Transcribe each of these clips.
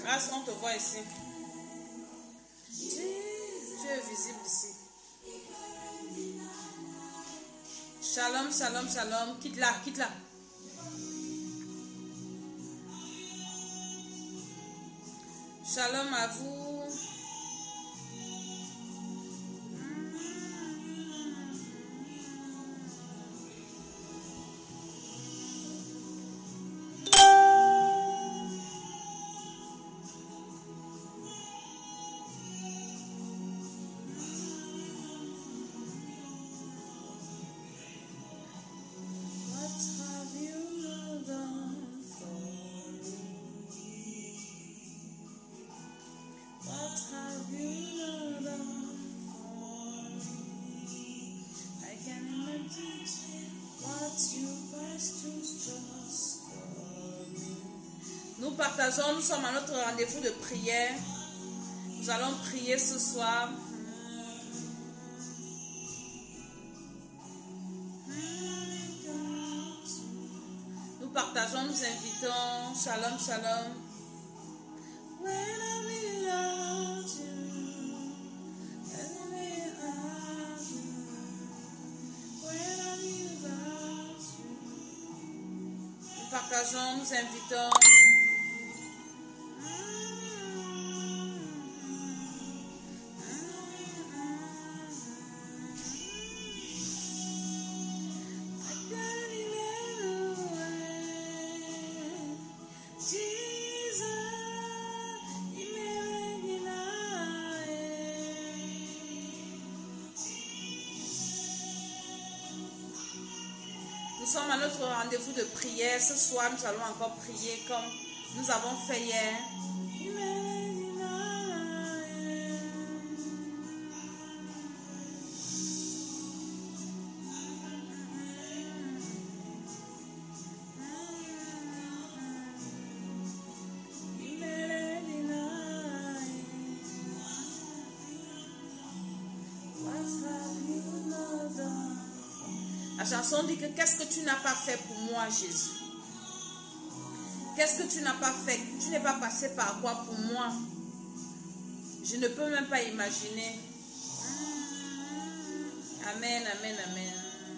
Grâce, on te voit ici. Tu es visible ici. Shalom, shalom, shalom. Quitte-la, quitte-la. Shalom à vous. Nous partageons, nous sommes à notre rendez-vous de prière. Nous allons prier ce soir. Nous partageons, nous invitons. Shalom, shalom. Nous partageons, nous invitons. Nous sommes à notre rendez-vous de prière. Ce soir, nous allons encore prier comme nous avons fait hier. La chanson dit que qu'est-ce que tu n'as pas fait pour moi, Jésus? Qu'est-ce que tu n'as pas fait? Tu n'es pas passé par quoi pour moi? Je ne peux même pas imaginer. Amen, amen, amen.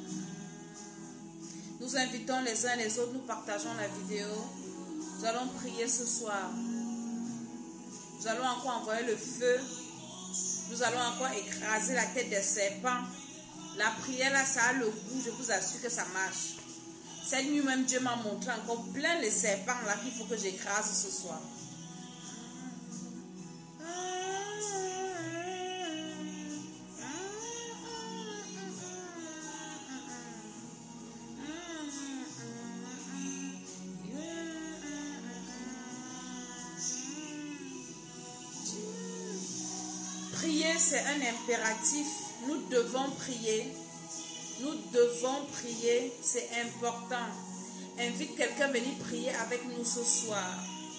Nous invitons les uns les autres, nous partageons la vidéo. Nous allons prier ce soir. Nous allons encore envoyer le feu. Nous allons encore écraser la tête des serpents. La prière là, ça a le goût, je vous assure que ça marche. Cette nuit même, Dieu m'a montré encore plein les serpents là qu'il faut que j'écrase ce soir. Prier, c'est un impératif. Nous devons prier. Nous devons prier. C'est important. Invite quelqu'un à venir prier avec nous ce soir.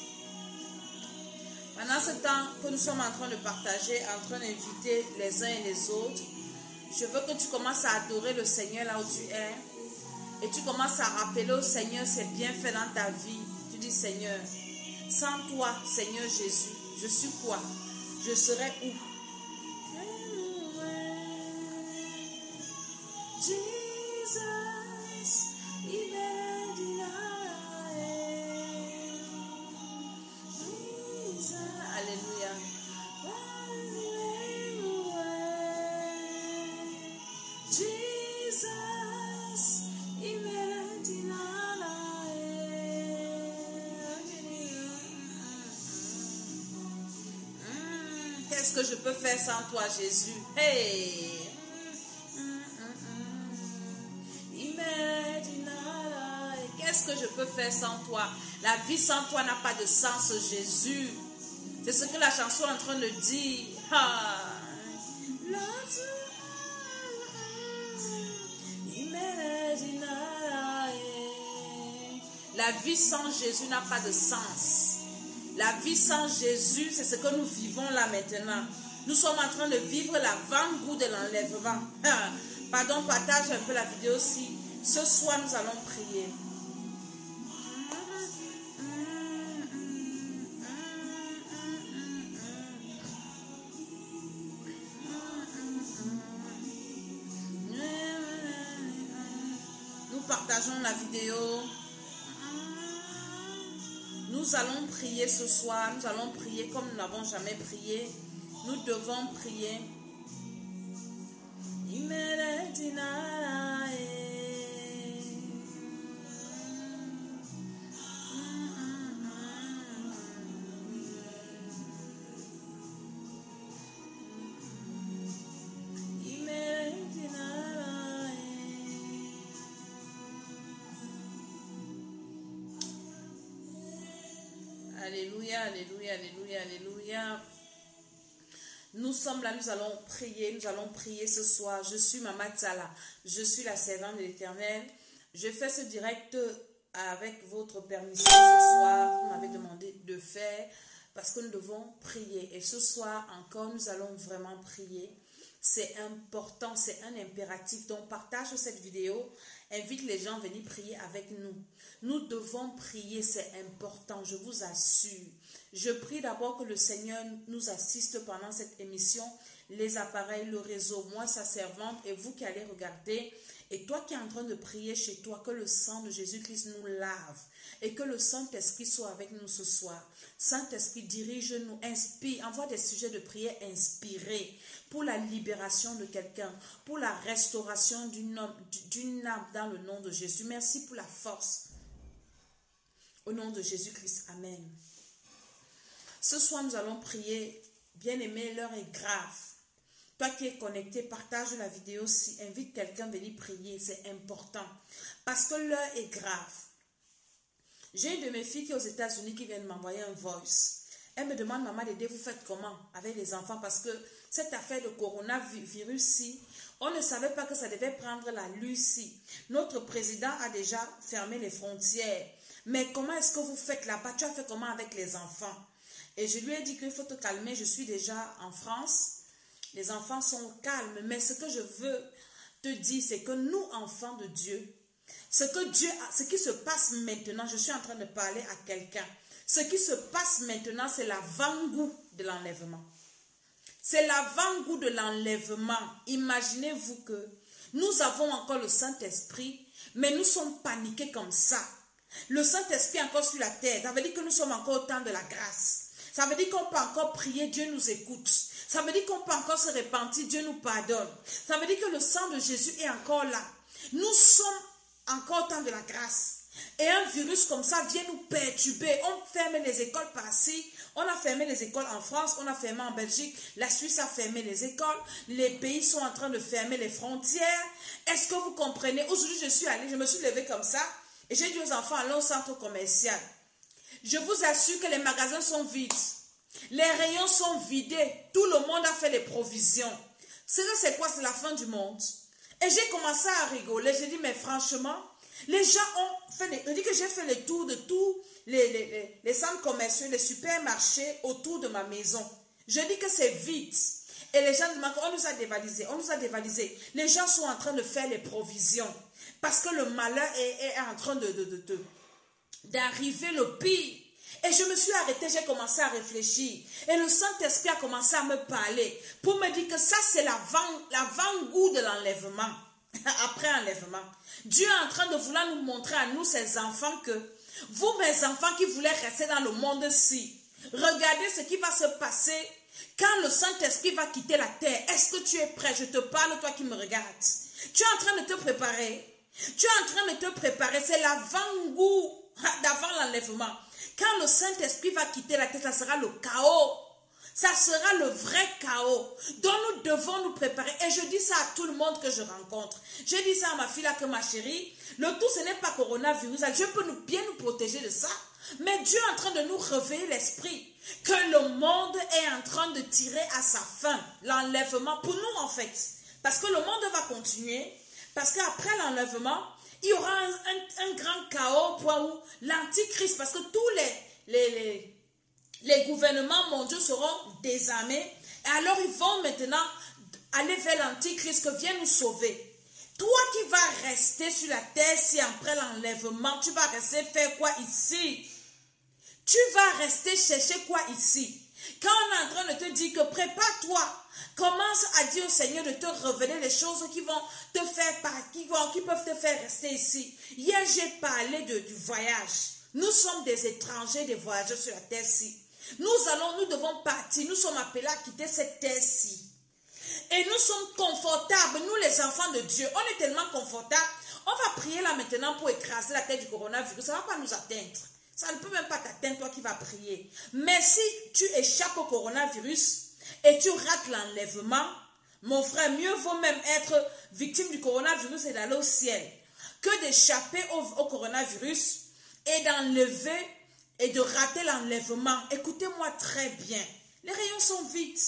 Pendant ce temps que nous sommes en train de partager, en train d'inviter les uns et les autres, je veux que tu commences à adorer le Seigneur là où tu es. Et tu commences à rappeler au Seigneur ses bienfaits dans ta vie. Tu dis, Seigneur, sans toi, Seigneur Jésus, je suis quoi? Je serais où? Alléluia. Qu'est-ce que je peux faire sans toi, Jésus? Hey! Qu'est-ce que je peux faire sans toi? La vie sans toi n'a pas de sens, Jésus. C'est ce que la chanson est en train de dire. Ah. La vie sans Jésus n'a pas de sens. La vie sans Jésus, c'est ce que nous vivons là maintenant. Nous sommes en train de vivre l'avant-goût de l'enlèvement. Ah. Pardon, partage un peu la vidéo aussi. Ce soir, nous allons prier. partageons la vidéo. Nous allons prier ce soir. Nous allons prier comme nous n'avons jamais prié. Nous devons prier. Alléluia, alléluia, alléluia, alléluia. Nous sommes là, nous allons prier ce soir. Je suis Mama Tsala, je suis la servante de l'Éternel. Je fais ce direct avec votre permission ce soir. Vous m'avez demandé de faire parce que nous devons prier. Et ce soir encore, nous allons vraiment prier. C'est important, c'est un impératif. Donc, partage cette vidéo. Invite les gens à venir prier avec nous. Nous devons prier, c'est important, je vous assure. Je prie d'abord que le Seigneur nous assiste pendant cette émission. Les appareils, le réseau, moi, sa servante, et vous qui allez regarder. Et toi qui es en train de prier chez toi, que le sang de Jésus-Christ nous lave. Et que le Saint-Esprit soit avec nous ce soir. Saint-Esprit, dirige-nous, inspire, envoie des sujets de prière inspirés pour la libération de quelqu'un, pour la restauration d'une âme dans le nom de Jésus. Merci pour la force. Au nom de Jésus-Christ, Amen. Ce soir, nous allons prier. Bien-aimé, l'heure est grave. Toi qui es connecté, partage la vidéo, invite quelqu'un à venir prier, c'est important. Parce que l'heure est grave. J'ai une de mes filles qui est aux États-Unis qui vient de m'envoyer un voice. Elle me demande, maman, Dédé, vous faites comment avec les enfants? Parce que cette affaire de coronavirus-ci, on ne savait pas que ça devait prendre la Lucie. Notre président a déjà fermé les frontières. Mais comment est-ce que vous faites là-bas? Tu as fait comment avec les enfants? Et je lui ai dit qu'il faut te calmer, je suis déjà en France. Les enfants sont calmes, mais ce que je veux te dire, c'est que nous, enfants de Dieu, ce qui se passe maintenant, je suis en train de parler à quelqu'un. Ce qui se passe maintenant, c'est l'avant-goût de l'enlèvement. C'est l'avant-goût de l'enlèvement. Imaginez-vous que nous avons encore le Saint-Esprit, mais nous sommes paniqués comme ça. Le Saint-Esprit est encore sur la terre. Ça veut dire que nous sommes encore au temps de la grâce. Ça veut dire qu'on peut encore prier, Dieu nous écoute. Ça veut dire qu'on peut encore se repentir, Dieu nous pardonne. Ça veut dire que le sang de Jésus est encore là. Nous sommes encore au temps de la grâce. Et un virus comme ça vient nous perturber. On ferme les écoles par-ci. On a fermé les écoles en France, on a fermé en Belgique. La Suisse a fermé les écoles. Les pays sont en train de fermer les frontières. Est-ce que vous comprenez? Aujourd'hui, je me suis levée comme ça. Et j'ai dit aux enfants, allons au centre commercial. Je vous assure que les magasins sont vides. Les rayons sont vidés. Tout le monde a fait les provisions. C'est quoi? C'est la fin du monde. Et j'ai commencé à rigoler. J'ai dit, mais franchement, les gens ont fait... Je dis que j'ai fait le tour de tous les centres commerciaux, les supermarchés autour de ma maison. Je dis que c'est vide. Et les gens disent, on nous a dévalisé, on nous a dévalisé. Les gens sont en train de faire les provisions. Parce que le malheur est en train d'arriver le pire. Et je me suis arrêtée, j'ai commencé à réfléchir. Et le Saint-Esprit a commencé à me parler pour me dire que ça, c'est l'avant-goût de l'enlèvement. Après enlèvement. Dieu est en train de vouloir nous montrer à nous, ses enfants, que vous, mes enfants qui voulez rester dans le monde-ci, regardez ce qui va se passer quand le Saint-Esprit va quitter la terre. Est-ce que tu es prêt? Je te parle, toi qui me regardes. Tu es en train de te préparer. Tu es en train de te préparer. C'est l'avant-goût d'avant l'enlèvement. Quand le Saint-Esprit va quitter la terre, ça sera le chaos. Ça sera le vrai chaos. Donc nous devons nous préparer. Et je dis ça à tout le monde que je rencontre. Je dis ça à ma fille là, que ma chérie, le tout ce n'est pas coronavirus. Dieu peut bien nous protéger de ça. Mais Dieu est en train de nous réveiller l'esprit. Que le monde est en train de tirer à sa fin. L'enlèvement pour nous en fait. Parce que le monde va continuer. Parce qu'après l'enlèvement, il y aura un grand chaos au point où l'antichrist, parce que tous les gouvernements mondiaux seront désarmés. Et alors ils vont maintenant aller vers l'antichrist que vient nous sauver. Toi qui vas rester sur la terre si après l'enlèvement, tu vas rester faire quoi ici? Tu vas rester chercher quoi ici? Quand on est en train de te dire que prépare-toi, commence à dire au Seigneur de te révéler les choses qui vont te faire qui peuvent te faire rester ici. Hier, j'ai parlé du voyage. Nous sommes des étrangers, des voyageurs sur la terre-ci. Nous devons partir. Nous sommes appelés à quitter cette terre-ci. Et nous sommes confortables, nous les enfants de Dieu. On est tellement confortables. On va prier là maintenant pour écraser la tête du coronavirus. Ça ne va pas nous atteindre. Ça ne peut même pas t'atteindre, toi qui vas prier. Mais si tu échappes au coronavirus et tu rates l'enlèvement, mon frère, mieux vaut même être victime du coronavirus et d'aller au ciel que d'échapper au coronavirus et d'enlever et de rater l'enlèvement. Écoutez-moi très bien. Les rayons sont vides.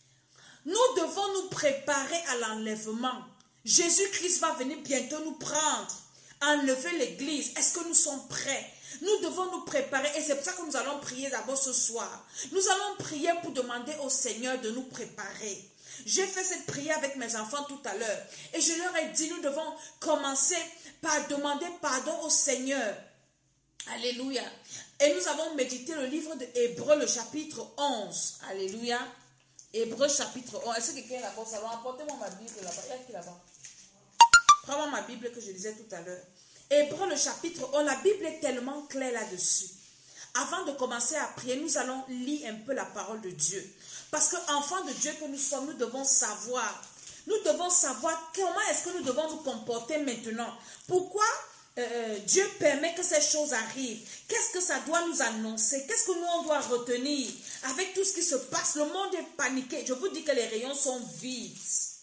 Nous devons nous préparer à l'enlèvement. Jésus-Christ va venir bientôt nous prendre, enlever l'église. Est-ce que nous sommes prêts? Nous devons nous préparer et c'est pour ça que nous allons prier d'abord ce soir. Nous allons prier pour demander au Seigneur de nous préparer. J'ai fait cette prière avec mes enfants tout à l'heure et je leur ai dit, nous devons commencer par demander pardon au Seigneur. Alléluia. Et nous avons médité le livre de Hébreux, le chapitre 11. Alléluia. Hébreux chapitre 11. Est-ce que quelqu'un est là-bas? Ça va apporter-moi ma Bible là-bas. Il y a qui là-bas? Prends-moi ma Bible que je lisais tout à l'heure. Hébreux le chapitre 11. La Bible est tellement claire là-dessus. Avant de commencer à prier, nous allons lire un peu la parole de Dieu. Parce qu'enfants de Dieu que nous sommes, nous devons savoir. Nous devons savoir comment est-ce que nous devons nous comporter maintenant. Pourquoi Dieu permet que ces choses arrivent? Qu'est-ce que ça doit nous annoncer? Qu'est-ce que nous on doit retenir? Avec tout ce qui se passe, le monde est paniqué. Je vous dis que les rayons sont vides.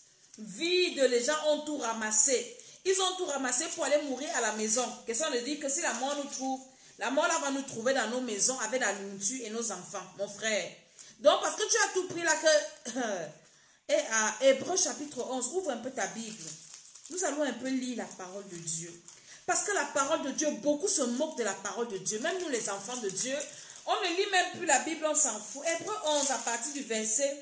Vides, les gens ont tout ramassé. Ils ont tout ramassé pour aller mourir à la maison. Question de dire que si la mort nous trouve, la mort là va nous trouver dans nos maisons avec la nourriture et nos enfants, mon frère. Donc parce que tu as tout pris là que... Et à Hébreux chapitre 11, ouvre un peu ta Bible. Nous allons un peu lire la parole de Dieu. Parce que la parole de Dieu, beaucoup se moquent de la parole de Dieu. Même nous les enfants de Dieu, on ne lit même plus la Bible, on s'en fout. Hébreux 11 à partir du verset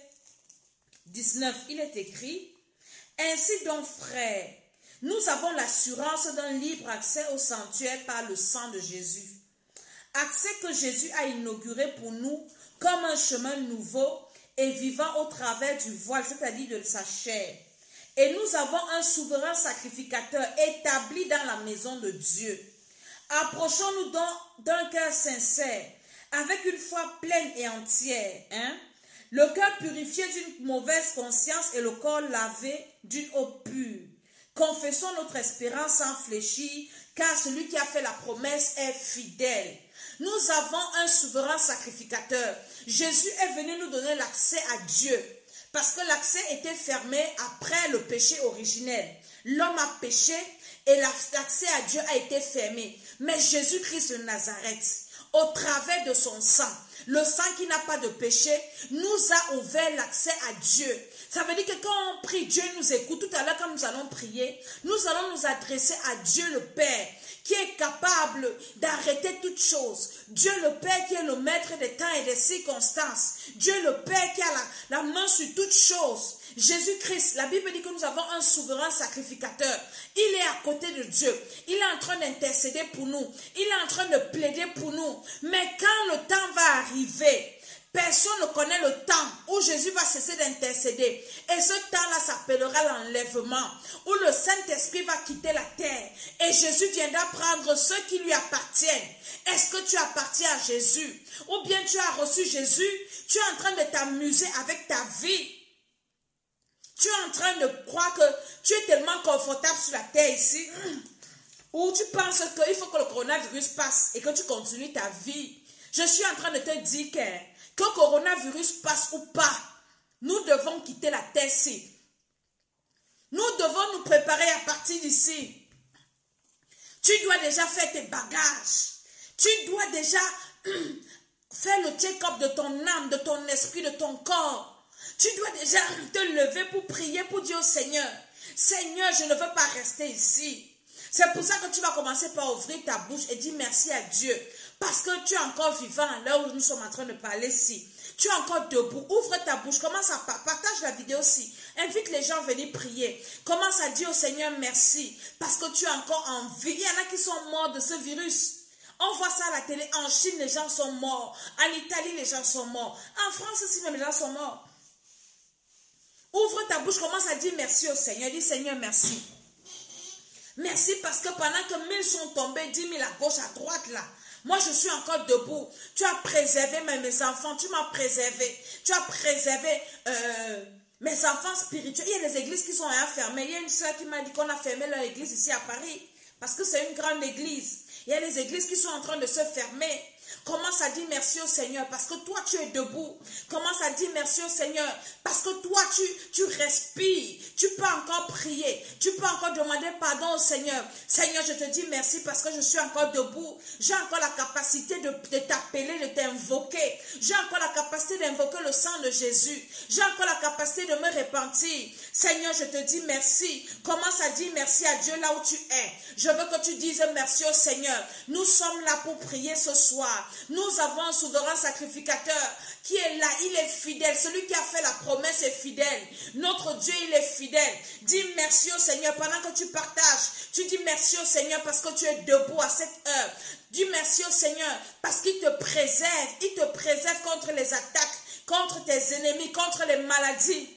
19, il est écrit: ainsi donc, frères, nous avons l'assurance d'un libre accès au sanctuaire par le sang de Jésus. Accès que Jésus a inauguré pour nous comme un chemin nouveau et vivant au travers du voile, c'est-à-dire de sa chair. Et nous avons un souverain sacrificateur établi dans la maison de Dieu. Approchons-nous donc d'un cœur sincère, avec une foi pleine et entière, le cœur purifié d'une mauvaise conscience et le corps lavé d'une eau pure. Confessons notre espérance sans fléchir, car celui qui a fait la promesse est fidèle. Nous avons un souverain sacrificateur. Jésus est venu nous donner l'accès à Dieu. Parce que l'accès était fermé après le péché originel. L'homme a péché et l'accès à Dieu a été fermé. Mais Jésus-Christ de Nazareth, au travers de son sang, le sang qui n'a pas de péché, nous a ouvert l'accès à Dieu. Ça veut dire que quand on prie, Dieu nous écoute. Tout à l'heure, quand nous allons prier, nous allons nous adresser à Dieu le Père, qui est capable d'arrêter toutes choses. Dieu le Père qui est le maître des temps et des circonstances. Dieu le Père qui a la main sur toutes choses. Jésus-Christ, la Bible dit que nous avons un souverain sacrificateur. Il est à côté de Dieu. Il est en train d'intercéder pour nous. Il est en train de plaider pour nous. Mais quand le temps va arriver, personne ne connaît le temps où Jésus va cesser d'intercéder. Et ce temps-là s'appellera l'enlèvement, où le Saint-Esprit va quitter la terre. Et Jésus viendra prendre ceux qui lui appartiennent. Est-ce que tu appartiens à Jésus? Ou bien tu as reçu Jésus, tu es en train de t'amuser avec ta vie. Tu es en train de croire que tu es tellement confortable sur la terre ici, où tu penses qu'il faut que le coronavirus passe et que tu continues ta vie. Je suis en train de te dire que le coronavirus passe ou pas, nous devons quitter la terre-ci. Nous devons nous préparer à partir d'ici. Tu dois déjà faire tes bagages. Tu dois déjà faire le check-up de ton âme, de ton esprit, de ton corps. Tu dois déjà te lever pour prier, pour dire au Seigneur, Seigneur, je ne veux pas rester ici. C'est pour ça que tu vas commencer par ouvrir ta bouche et dire merci à Dieu. Parce que tu es encore vivant là où nous sommes en train de parler ici. Tu es encore debout. Ouvre ta bouche. Commence à partage la vidéo aussi. Invite les gens à venir prier. Commence à dire au Seigneur merci. Parce que tu es encore en vie. Il y en a qui sont morts de ce virus. On voit ça à la télé. En Chine, les gens sont morts. En Italie, les gens sont morts. En France aussi, même les gens sont morts. Ouvre ta bouche, commence à dire merci au Seigneur. Dis Seigneur, merci. Merci parce que pendant que 1000 sont tombés, 10 000 à gauche, à droite là. Moi, je suis encore debout. Tu as préservé mes enfants. Tu m'as préservé. Tu as préservé mes enfants spirituels. Il y a des églises qui sont fermées. Il y a une soeur qui m'a dit qu'on a fermé leur église ici à Paris. Parce que c'est une grande église. Il y a des églises qui sont en train de se fermer. Commence à dire merci au Seigneur parce que toi tu es debout. Commence à dire merci au Seigneur parce que toi tu respires. Tu peux encore prier. Tu peux encore demander pardon au Seigneur. Seigneur, je te dis merci parce que je suis encore debout. J'ai encore la capacité de t'appeler, de t'invoquer. J'ai encore la capacité d'invoquer le sang de Jésus. J'ai encore la capacité de me repentir. Seigneur, je te dis merci. Commence à dire merci à Dieu là où tu es. Je veux que tu dises merci au Seigneur. Nous sommes là pour prier ce soir. Nous avons un souverain sacrificateur qui est là, il est fidèle. Celui qui a fait la promesse est fidèle. Notre Dieu, il est fidèle. Dis merci au Seigneur pendant que tu partages. Tu dis merci au Seigneur parce que tu es debout à cette heure. Dis merci au Seigneur parce qu'il te préserve. Il te préserve contre les attaques, contre tes ennemis, contre les maladies.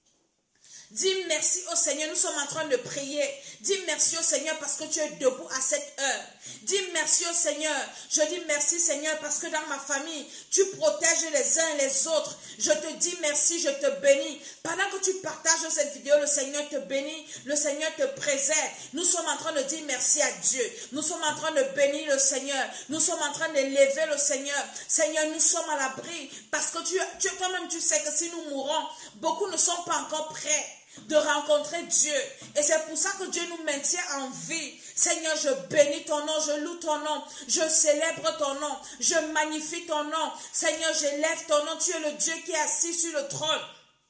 Dis merci au Seigneur, nous sommes en train de prier. Dis merci au Seigneur parce que tu es debout à cette heure. Dis merci au Seigneur. Je dis merci Seigneur parce que dans ma famille, tu protèges les uns et les autres. Je te dis merci, je te bénis. Pendant que tu partages cette vidéo, le Seigneur te bénit, le Seigneur te préserve. Nous sommes en train de dire merci à Dieu. Nous sommes en train de bénir le Seigneur. Nous sommes en train d'élever le Seigneur. Seigneur, nous sommes à l'abri parce que toi-même tu sais que si nous mourons, beaucoup ne sont pas encore prêts de rencontrer Dieu. Et c'est pour ça que Dieu nous maintient en vie. Seigneur, je bénis ton nom, je loue ton nom, je célèbre ton nom, je magnifie ton nom. Seigneur, j'élève ton nom. Tu es le Dieu qui est assis sur le trône.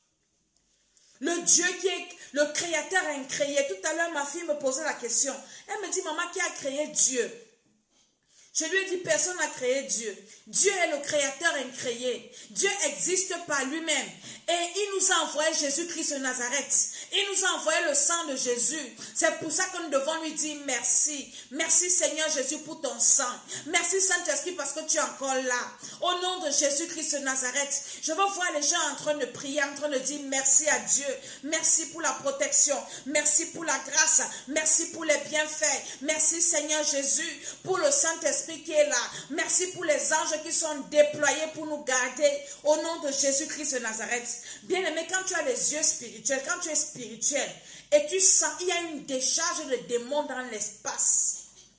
Le Dieu qui est le créateur incréé. Tout à l'heure, ma fille me posait la question. Elle me dit, maman, qui a créé Dieu? Je lui ai dit, personne n'a créé Dieu. Dieu est le créateur incréé. Dieu existe par lui-même. Et il nous a envoyé Jésus-Christ de Nazareth. Il nous a envoyé le sang de Jésus. C'est pour ça que nous devons lui dire merci. Merci Seigneur Jésus pour ton sang. Merci Saint-Esprit parce que tu es encore là. Au nom de Jésus-Christ de Nazareth, je veux voir les gens en train de prier, en train de dire merci à Dieu. Merci pour la protection. Merci pour la grâce. Merci pour les bienfaits. Merci Seigneur Jésus pour le Saint-Esprit qui est là. Merci pour les anges qui sont déployés pour nous garder au nom de Jésus-Christ de Nazareth. Bien-aimé, quand tu as les yeux spirituels, quand tu es spirituel et tu sens, il y a une décharge de démons dans l'espace.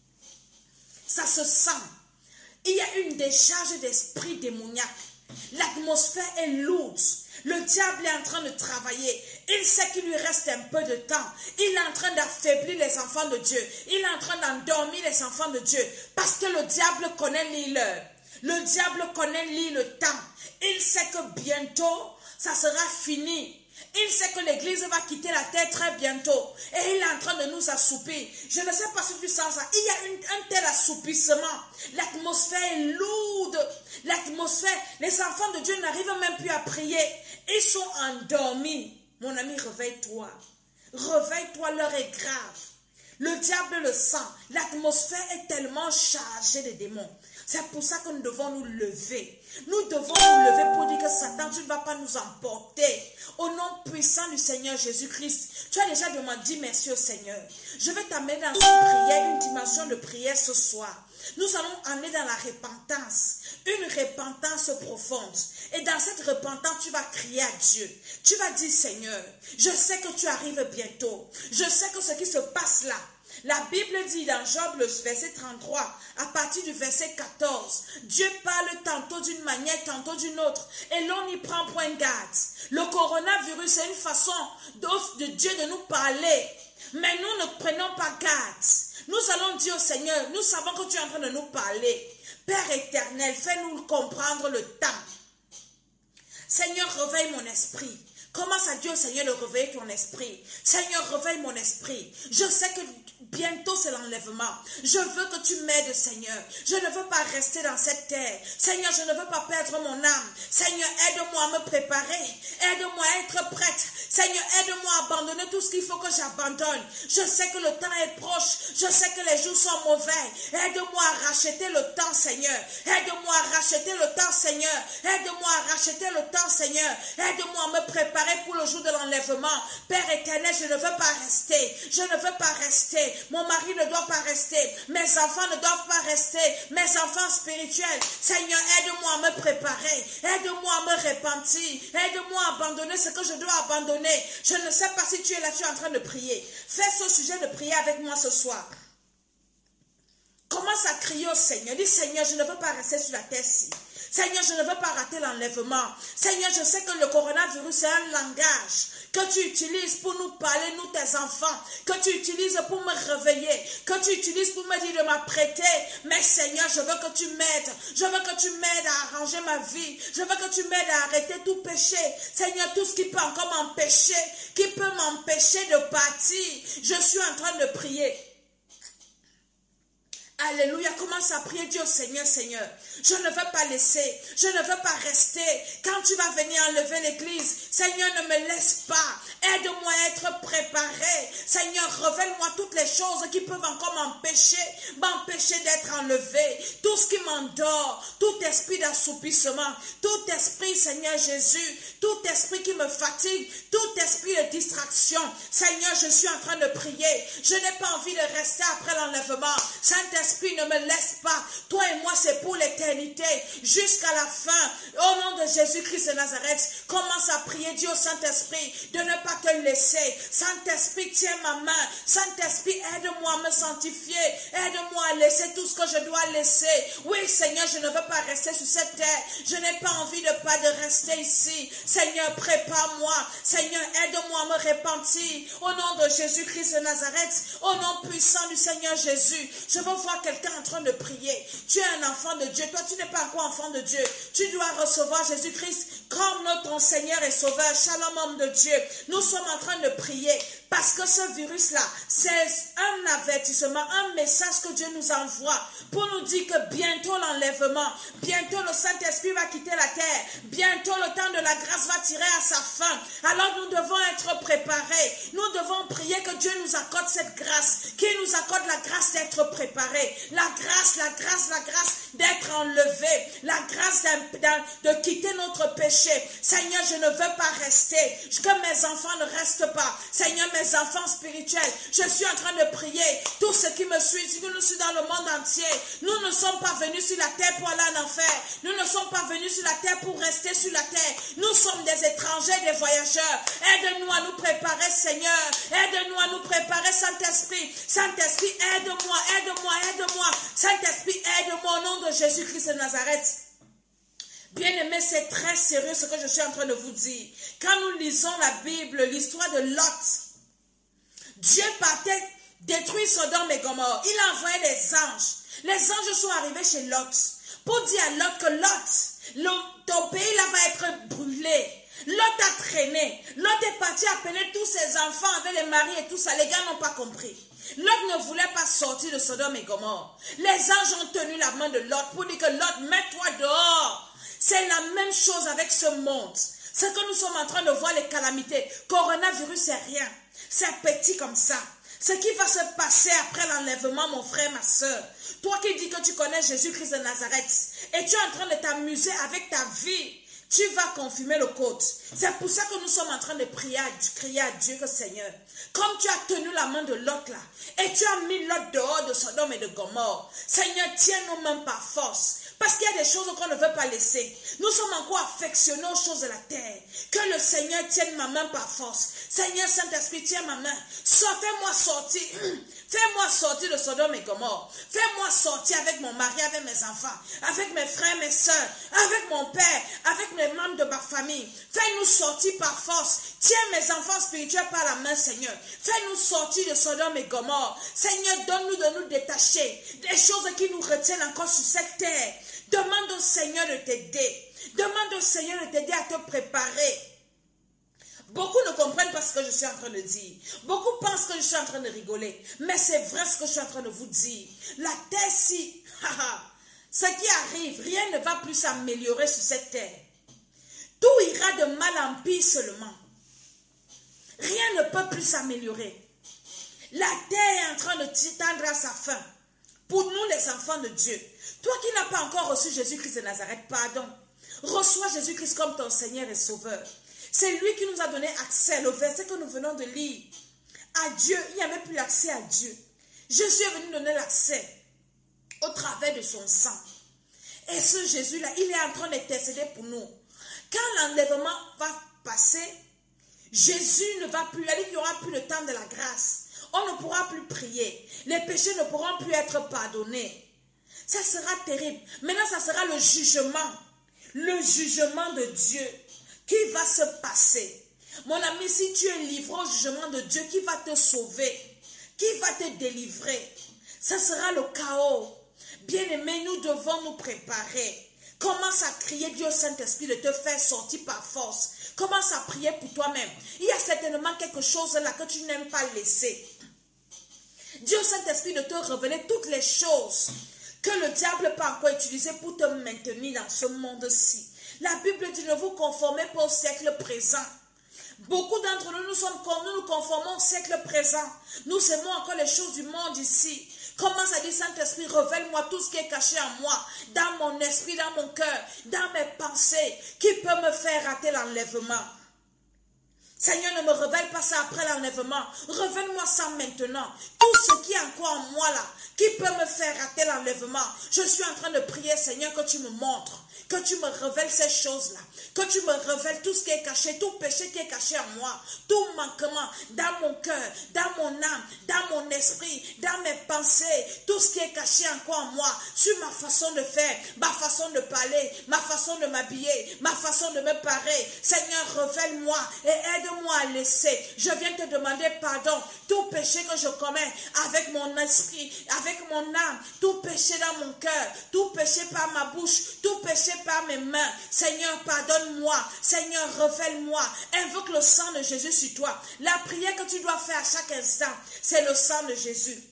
Ça se sent. Il y a une décharge d'esprit démoniaque. L'atmosphère est lourde. Le diable est en train de travailler. Il sait qu'il lui reste un peu de temps. Il est en train d'affaiblir les enfants de Dieu. Il est en train d'endormir les enfants de Dieu. Parce que le diable connaît l'heure. Le diable connaît le temps. Il sait que bientôt, ça sera fini. Il sait que l'église va quitter la terre très bientôt. Et il est en train de nous assoupir. Je ne sais pas si tu sens ça. Il y a un tel assoupissement. L'atmosphère est lourde. L'atmosphère, les enfants de Dieu n'arrivent même plus à prier. Ils sont endormis. Mon ami, réveille-toi. Réveille-toi, l'heure est grave. Le diable le sent. L'atmosphère est tellement chargée de démons. C'est pour ça que nous devons nous lever. Nous devons nous lever pour dire que Satan, tu ne vas pas nous emporter. Au nom puissant du Seigneur Jésus-Christ, tu as déjà demandé merci au Seigneur. Je vais t'amener dans une prière, une dimension de prière ce soir. Nous allons aller dans la repentance, une repentance profonde. Et dans cette repentance, tu vas crier à Dieu. Tu vas dire, Seigneur, je sais que tu arrives bientôt. Je sais que ce qui se passe là, la Bible dit dans Job, le verset 33, à partir du verset 14, Dieu parle tantôt d'une manière, tantôt d'une autre, et l'on n'y prend point garde. Le coronavirus est une façon de Dieu de nous parler, mais nous ne prenons pas garde. Nous allons dire au Seigneur, nous savons que tu es en train de nous parler. Père éternel, fais-nous comprendre le temps. Seigneur, réveille mon esprit. Commence à dire au Seigneur de réveiller ton esprit. Seigneur, réveille mon esprit. Je sais que bientôt c'est l'enlèvement. Je veux que tu m'aides, Seigneur. Je ne veux pas rester dans cette terre. Seigneur, je ne veux pas perdre mon âme. Seigneur, aide-moi à me préparer. Aide-moi à être prête. Seigneur, aide-moi à abandonner tout ce qu'il faut que j'abandonne. Je sais que le temps est proche. Je sais que les jours sont mauvais. Aide-moi à racheter le temps, Seigneur. Aide-moi à racheter le temps, Seigneur. Aide-moi à racheter le temps, Seigneur. Aide-moi à me préparer pour le jour de l'enlèvement. Père éternel, je ne veux pas rester. Je ne veux pas rester. Mon mari ne doit pas rester. Mes enfants ne doivent pas rester. Mes enfants spirituels. Seigneur, aide-moi à me préparer. Aide-moi à me repentir. Aide-moi à abandonner ce que je dois abandonner. Je ne sais pas si tu es là-dessus en train de prier. Fais ce sujet de prier avec moi ce soir. Commence à crier au Seigneur. Dis, Seigneur, je ne veux pas rester sur la terre-ci. Seigneur, je ne veux pas rater l'enlèvement. Seigneur, je sais que le coronavirus, c'est un langage que tu utilises pour nous parler, nous tes enfants, que tu utilises pour me réveiller, que tu utilises pour me dire de m'apprêter. Mais Seigneur, je veux que tu m'aides. Je veux que tu m'aides à arranger ma vie. Je veux que tu m'aides à arrêter tout péché. Seigneur, tout ce qui peut encore m'empêcher, qui peut m'empêcher de partir. Je suis en train de prier. Alléluia, commence à prier Dieu, Seigneur, Seigneur. Je ne veux pas laisser, je ne veux pas rester. Quand tu vas venir enlever l'église, Seigneur, ne me laisse pas. Aide-moi à être préparé. Seigneur, révèle-moi toutes les choses qui peuvent encore m'empêcher d'être enlevé. Tout ce qui m'endort, tout esprit d'assoupissement, tout esprit, Seigneur Jésus, tout esprit qui me fatigue, tout esprit de distraction. Seigneur, je suis en train de prier. Je n'ai pas envie de rester après l'enlèvement. Saint-Esprit, ne me laisse pas. Toi et moi, c'est pour l'éternité, jusqu'à la fin. Au nom de Jésus-Christ de Nazareth, commence à prier Dieu, Saint-Esprit, de ne pas te laisser. Saint-Esprit, tiens ma main. Saint-Esprit, aide-moi à me sanctifier. Aide-moi à laisser tout ce que je dois laisser. Oui, Seigneur, je ne veux pas rester sur cette terre. Je n'ai pas envie de rester ici. Seigneur, prépare-moi. Seigneur, aide-moi à me repentir. Au nom de Jésus-Christ de Nazareth, au nom puissant du Seigneur Jésus, je veux voir quelqu'un en train de prier. Tu es un enfant de Dieu. Toi, tu n'es pas encore enfant de Dieu. Tu dois recevoir Jésus-Christ comme notre Seigneur et Sauveur. Shalom, homme de Dieu. Nous sommes en train de prier parce que ce virus-là, c'est un avertissement, un message que Dieu nous envoie pour nous dire que bientôt l'enlèvement, bientôt le Saint-Esprit va quitter la terre, bientôt le temps de la grâce va tirer à sa fin. Alors nous devons être préparés. Nous devons prier que Dieu nous accorde cette grâce, qu'il nous accorde la grâce d'être préparés, la grâce d'être enlevé, la grâce de quitter notre péché. Seigneur, je ne veux pas rester, que mes enfants ne restent pas. Seigneur, mes enfants spirituels, je suis en train de prier. Tous ceux qui me suivent, si nous nous suivons dans le monde entier, nous ne sommes pas venus sur la terre pour aller en enfer. Nous ne sommes pas venus sur la terre pour rester sur la terre. Nous sommes des étrangers, des voyageurs. Aide-nous à nous préparer, Seigneur. Aide-nous à nous préparer, Saint-Esprit. Saint-Esprit, aide-moi, aide-moi, aide-moi. Saint-Esprit, aide-moi au nom de Jésus-Christ de Nazareth. Bien-aimés, c'est très sérieux ce que je suis en train de vous dire. Quand nous lisons la Bible, l'histoire de Lot, Dieu partait détruire Sodome et Gomorrhe. Il a envoyé des anges. Les anges sont arrivés chez Lot pour dire à Lot que Lot, ton pays là va être brûlé. Lot a traîné. Lot est parti appeler tous ses enfants avec les maris et tout ça. Les gars n'ont pas compris. Lot ne voulait pas sortir de Sodome et Gomorrhe. Les anges ont tenu la main de Lot pour dire que Lot, mets-toi dehors. C'est la même chose avec ce monde. Ce que nous sommes en train de voir, les calamités. Coronavirus, c'est rien. C'est petit comme ça. Ce qui va se passer après l'enlèvement, mon frère, ma soeur. Toi qui dis que tu connais Jésus-Christ de Nazareth et tu es en train de t'amuser avec ta vie, tu vas confirmer le code. C'est pour ça que nous sommes en train de crier à Dieu que Seigneur, comme tu as tenu la main de Lot là, et tu as mis Lot dehors de Sodome et de Gomorrhe, Seigneur, tiens nos mains par force. Parce qu'il y a des choses qu'on ne veut pas laisser. Nous sommes encore affectionnés aux choses de la terre. Que le Seigneur tienne ma main par force. Seigneur Saint-Esprit, tiens ma main. Fais-moi sortir. Fais-moi sortir de Sodome et Gomorrhe. Fais-moi sortir avec mon mari, avec mes enfants, avec mes frères, mes soeurs, avec mon père, avec mes membres de ma famille. Fais-nous sortir par force. Tiens mes enfants spirituels par la main, Seigneur. Fais-nous sortir de Sodome et Gomorrhe. Seigneur, donne-nous de nous détacher des choses qui nous retiennent encore sur cette terre. Demande au Seigneur de t'aider. Demande au Seigneur de t'aider à te préparer. Beaucoup ne comprennent pas ce que je suis en train de dire. Beaucoup pensent que je suis en train de rigoler. Mais c'est vrai ce que je suis en train de vous dire. La terre, si, ce qui arrive, rien ne va plus s'améliorer sur cette terre. Tout ira de mal en pire seulement. Rien ne peut plus s'améliorer. La terre est en train de tendre à sa fin. Pour nous, les enfants de Dieu. Toi qui n'as pas encore reçu Jésus-Christ de Nazareth, pardon. Reçois Jésus-Christ comme ton Seigneur et Sauveur. C'est lui qui nous a donné accès, le verset que nous venons de lire. À Dieu, il n'y a même plus l'accès à Dieu. Jésus est venu donner l'accès au travers de son sang. Et ce Jésus-là, il est en train d'intercéder pour nous. Quand l'enlèvement va passer, Jésus ne va plus, il n'y aura plus le temps de la grâce. On ne pourra plus prier. Les péchés ne pourront plus être pardonnés. Ça sera terrible. Maintenant, ça sera le jugement. Le jugement de Dieu qui va se passer. Mon ami, si tu es livré au jugement de Dieu qui va te sauver, qui va te délivrer, ça sera le chaos. Bien-aimés, nous devons nous préparer. Commence à crier Dieu Saint-Esprit de te faire sortir par force. Commence à prier pour toi-même. Il y a certainement quelque chose là que tu n'aimes pas laisser. Dieu Saint-Esprit de te révéler toutes les choses que le diable peut encore utiliser pour te maintenir dans ce monde-ci. La Bible dit ne vous conformez pas au siècle présent. Beaucoup d'entre nous, nous nous conformons au siècle présent. Nous aimons encore les choses du monde ici. Commence à dire, Saint-Esprit, révèle-moi tout ce qui est caché en moi, dans mon esprit, dans mon cœur, dans mes pensées, qui peut me faire rater l'enlèvement. Seigneur, ne me révèle pas ça après l'enlèvement. Révèle-moi ça maintenant. Tout ce qui est encore en moi là, qui peut me faire rater l'enlèvement. Je suis en train de prier, Seigneur, que tu me montres, que tu me révèles ces choses-là, que tu me révèles tout ce qui est caché, tout péché qui est caché en moi, tout manquement dans mon cœur, dans mon âme, dans mon esprit, dans mes pensées, tout ce qui est caché encore en moi, sur ma façon de faire, ma façon de parler, ma façon de m'habiller, ma façon de me parer. Seigneur, révèle-moi et aide-moi à laisser. Je viens te demander pardon. Tout péché que je commets avec mon esprit, avec mon âme, tout péché dans mon cœur, tout péché par ma bouche, tout péché par mes mains. Seigneur, pardonne-moi. Seigneur, révèle-moi. Invoque le sang de Jésus sur toi. La prière que tu dois faire à chaque instant, c'est le sang de Jésus.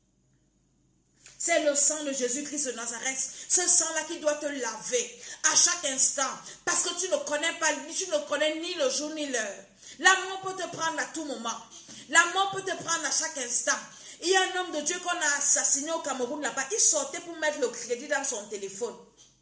C'est le sang de Jésus-Christ de Nazareth. Ce sang-là qui doit te laver à chaque instant. Parce que tu ne connais pas, tu ne connais ni le jour ni l'heure. La mort peut te prendre à tout moment. La mort peut te prendre à chaque instant. Il y a un homme de Dieu qu'on a assassiné au Cameroun là-bas. Il sortait pour mettre le crédit dans son téléphone.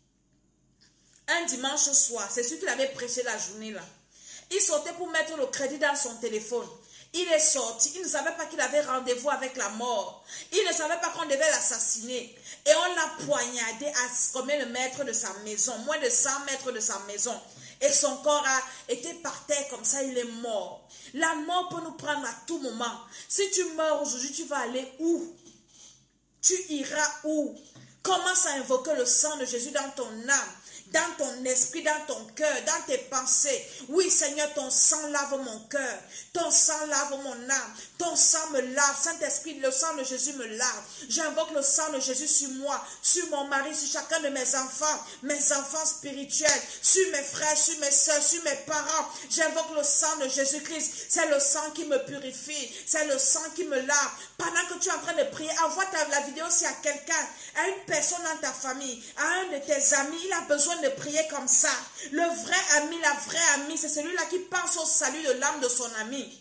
Un dimanche soir, c'est celui qu'il avait prêché la journée là. Il sortait pour mettre le crédit dans son téléphone. Il est sorti, il ne savait pas qu'il avait rendez-vous avec la mort. Il ne savait pas qu'on devait l'assassiner. Et on l'a poignardé à combien de mètres de sa maison, moins de 100 mètres de sa maison. Et son corps a été par terre comme ça, il est mort. La mort peut nous prendre à tout moment. Si tu meurs aujourd'hui, tu vas aller où? Tu iras où? Commence à invoquer le sang de Jésus dans ton âme, dans ton esprit, dans ton cœur, dans tes pensées. Oui, Seigneur, ton sang lave mon cœur. Ton sang lave mon âme. Ton sang me lave. Saint-Esprit, le sang de Jésus me lave. J'invoque le sang de Jésus sur moi, sur mon mari, sur chacun de mes enfants spirituels, sur mes frères, sur mes soeurs, sur mes parents. J'invoque le sang de Jésus-Christ. C'est le sang qui me purifie. C'est le sang qui me lave. Pendant que tu es en train de prier, envoie la vidéo si à quelqu'un, à une personne dans ta famille, à un de tes amis, il a besoin de prier comme ça. Le vrai ami, la vraie amie, c'est celui-là qui pense au salut de l'âme de son ami.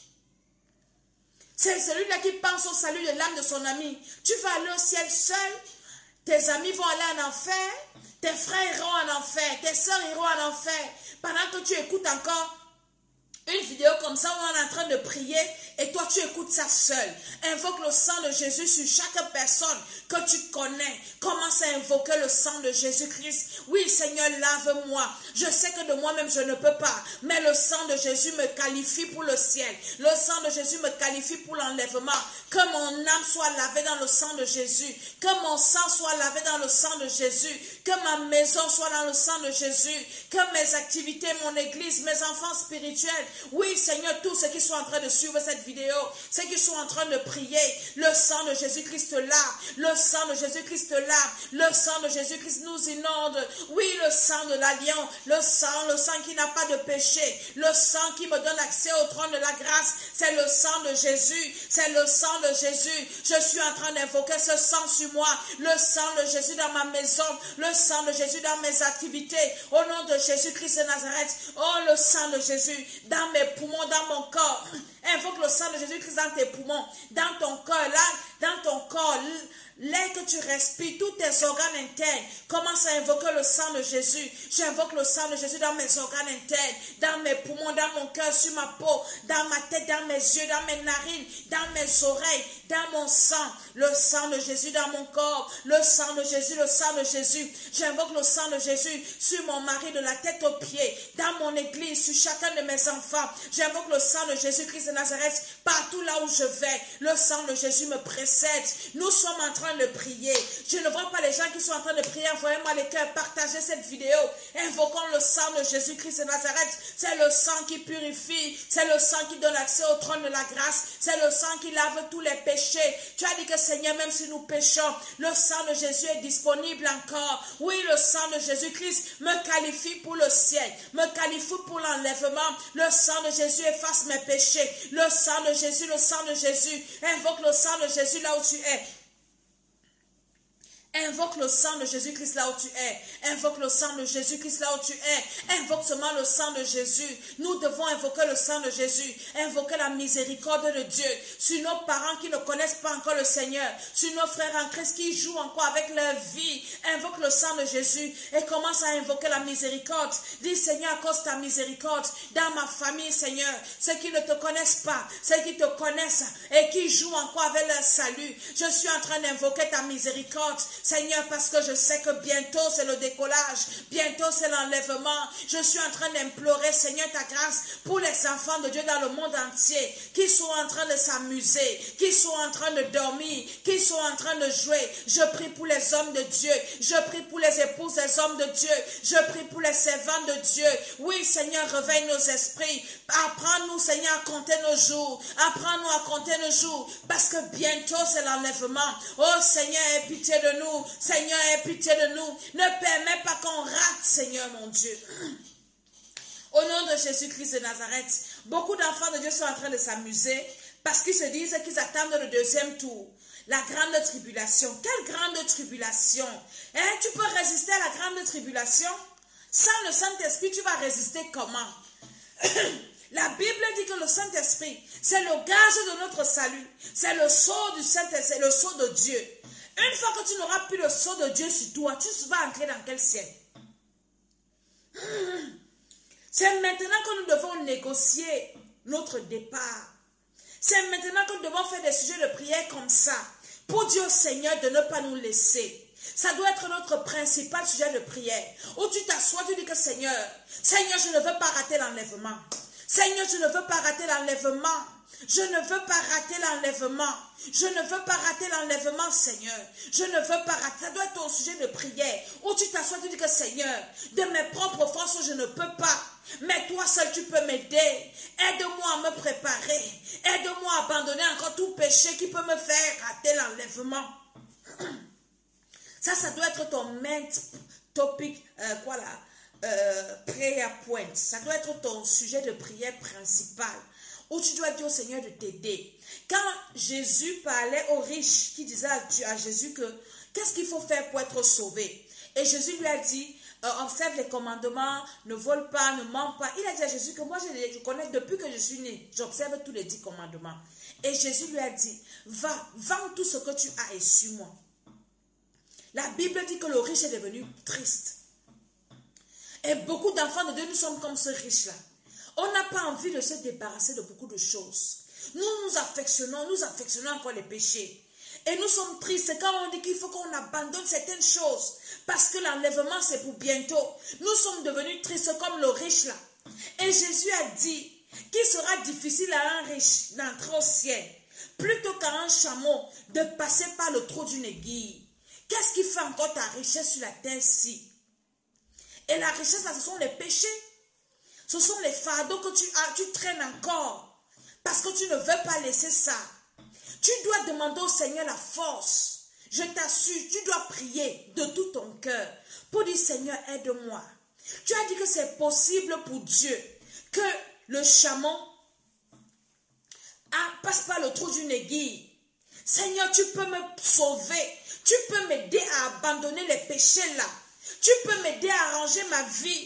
C'est celui-là qui pense au salut de l'âme de son ami. Tu vas aller au ciel seul, tes amis vont aller en enfer, tes frères iront en enfer, tes soeurs iront en enfer. Pendant que tu écoutes encore une vidéo comme ça où on est en train de prier et toi tu écoutes ça seul. Invoque le sang de Jésus sur chaque personne que tu connais. Commence à invoquer le sang de Jésus-Christ. Oui, Seigneur, lave-moi. Je sais que de moi-même je ne peux pas, mais le sang de Jésus me qualifie pour le ciel. Le sang de Jésus me qualifie pour l'enlèvement. Que mon âme soit lavée dans le sang de Jésus. Que mon sang soit lavé dans le sang de Jésus. Que ma maison soit dans le sang de Jésus. Que mes activités, mon église, mes enfants spirituels. Oui, Seigneur, tous ceux qui sont en train de suivre cette vidéo, ceux qui sont en train de prier, le sang de Jésus-Christ lave, le sang de Jésus-Christ lave, le sang de Jésus-Christ nous inonde. Oui, le sang de l'alliance, le sang qui n'a pas de péché, le sang qui me donne accès au trône de la grâce, c'est le sang de Jésus, c'est le sang de Jésus. Je suis en train d'invoquer ce sang sur moi, le sang de Jésus dans ma maison, le sang de Jésus dans mes activités, au nom de Jésus-Christ de Nazareth. Oh, le sang de Jésus dans dans mes poumons, dans mon corps. Invoque le sang de Jésus-Christ dans tes poumons, dans ton cœur, là, dans ton corps. L'air que tu respires, tous tes organes internes, commence à invoquer le sang de Jésus. J'invoque le sang de Jésus dans mes organes internes, dans mes poumons, dans mon cœur, sur ma peau, dans ma tête, dans mes yeux, dans mes narines, dans mes oreilles, dans mon sang. Le sang de Jésus dans mon corps, le sang de Jésus, le sang de Jésus. J'invoque le sang de Jésus sur mon mari de la tête aux pieds, dans mon église, sur chacun de mes enfants. J'invoque le sang de Jésus-Christ de Nazareth partout là où je vais. Le sang de Jésus me précède. Nous sommes en train de prier. Je ne vois pas les gens qui sont en train de prier. Envoyez-moi les cœurs, partagez cette vidéo. Invoquons le sang de Jésus-Christ de Nazareth. C'est le sang qui purifie. C'est le sang qui donne accès au trône de la grâce. C'est le sang qui lave tous les péchés. Tu as dit que Seigneur, même si nous péchons, le sang de Jésus est disponible encore. Oui, le sang de Jésus-Christ me qualifie pour le ciel, me qualifie pour l'enlèvement. Le sang de Jésus efface mes péchés. Le sang de Jésus, le sang de Jésus. Invoque le sang de Jésus là où tu es. Invoque le sang de Jésus-Christ là où tu es. Invoque le sang de Jésus-Christ là où tu es. Invoque seulement le sang de Jésus. Nous devons invoquer le sang de Jésus. Invoquer la miséricorde de Dieu. Sur nos parents qui ne connaissent pas encore le Seigneur. Sur nos frères en Christ qui jouent encore avec leur vie. Invoque le sang de Jésus. Et commence à invoquer la miséricorde. Dis Seigneur, à cause de ta miséricorde. Dans ma famille, Seigneur. Ceux qui ne te connaissent pas. Ceux qui te connaissent. Et qui jouent encore avec leur salut. Je suis en train d'invoquer ta miséricorde. Seigneur, parce que je sais que bientôt c'est le décollage, bientôt c'est l'enlèvement. Je suis en train d'implorer, Seigneur, ta grâce pour les enfants de Dieu dans le monde entier, qui sont en train de s'amuser, qui sont en train de dormir, qui sont en train de jouer. Je prie pour les hommes de Dieu, je prie pour les épouses des hommes de Dieu, je prie pour les servants de Dieu. Oui, Seigneur, réveille nos esprits. Apprends-nous, Seigneur, à compter nos jours. Apprends-nous à compter nos jours, parce que bientôt c'est l'enlèvement. Oh Seigneur, aie pitié de nous. Seigneur, aie pitié de nous. Ne permets pas qu'on rate, Seigneur mon Dieu. Au nom de Jésus-Christ de Nazareth, beaucoup d'enfants de Dieu sont en train de s'amuser parce qu'ils se disent qu'ils attendent le deuxième tour. La grande tribulation. Quelle grande tribulation? Tu peux résister à la grande tribulation? Sans le Saint-Esprit, tu vas résister comment? La Bible dit que le Saint-Esprit, c'est le gage de notre salut. C'est le sceau du Saint-Esprit, c'est le sceau de Dieu. Une fois que tu n'auras plus le sceau de Dieu sur toi, tu vas entrer dans quel ciel? C'est maintenant que nous devons négocier notre départ. C'est maintenant que nous devons faire des sujets de prière comme ça, pour dire au Seigneur de ne pas nous laisser. Ça doit être notre principal sujet de prière, où tu t'assois, tu dis que Seigneur, je ne veux pas rater l'enlèvement. Seigneur, je ne veux pas rater l'enlèvement. Je ne veux pas rater l'enlèvement. Je ne veux pas rater l'enlèvement, Seigneur. Je ne veux pas rater. Ça doit être ton sujet de prière. Où tu t'assois, tu dis que Seigneur, de mes propres forces, je ne peux pas. Mais toi seul, tu peux m'aider. Aide-moi à me préparer. Aide-moi à abandonner encore tout péché qui peut me faire rater l'enlèvement. Ça doit être ton main topic, prayer point. Ça doit être ton sujet de prière principal. Où tu dois dire au Seigneur de t'aider. Quand Jésus parlait aux riches, qui disaient à Jésus que qu'est-ce qu'il faut faire pour être sauvé? Et Jésus lui a dit, observe les commandements, ne vole pas, ne ment pas. Il a dit à Jésus que moi je connais depuis que je suis né, j'observe tous les 10 commandements. Et Jésus lui a dit, va, vends tout ce que tu as et suis-moi. La Bible dit que le riche est devenu triste. Et beaucoup d'enfants de Dieu, nous sommes comme ce riche-là. On n'a pas envie de se débarrasser de beaucoup de choses. Nous affectionnons encore les péchés. Et nous sommes tristes quand on dit qu'il faut qu'on abandonne certaines choses. Parce que l'enlèvement, c'est pour bientôt. Nous sommes devenus tristes comme le riche là. Et Jésus a dit qu'il sera difficile à un riche d'entrer au ciel, plutôt qu'à un chameau de passer par le trou d'une aiguille. Qu'est-ce qui fait encore ta richesse sur la terre-ci? Et la richesse, ce sont les péchés. Ce sont les fardeaux que tu traînes encore. Parce que tu ne veux pas laisser ça. Tu dois demander au Seigneur la force. Je t'assure, tu dois prier de tout ton cœur. Pour dire, Seigneur, aide-moi. Tu as dit que c'est possible pour Dieu que le chameau passe par le trou d'une aiguille. Seigneur, tu peux me sauver. Tu peux m'aider à abandonner les péchés là. Tu peux m'aider à arranger ma vie.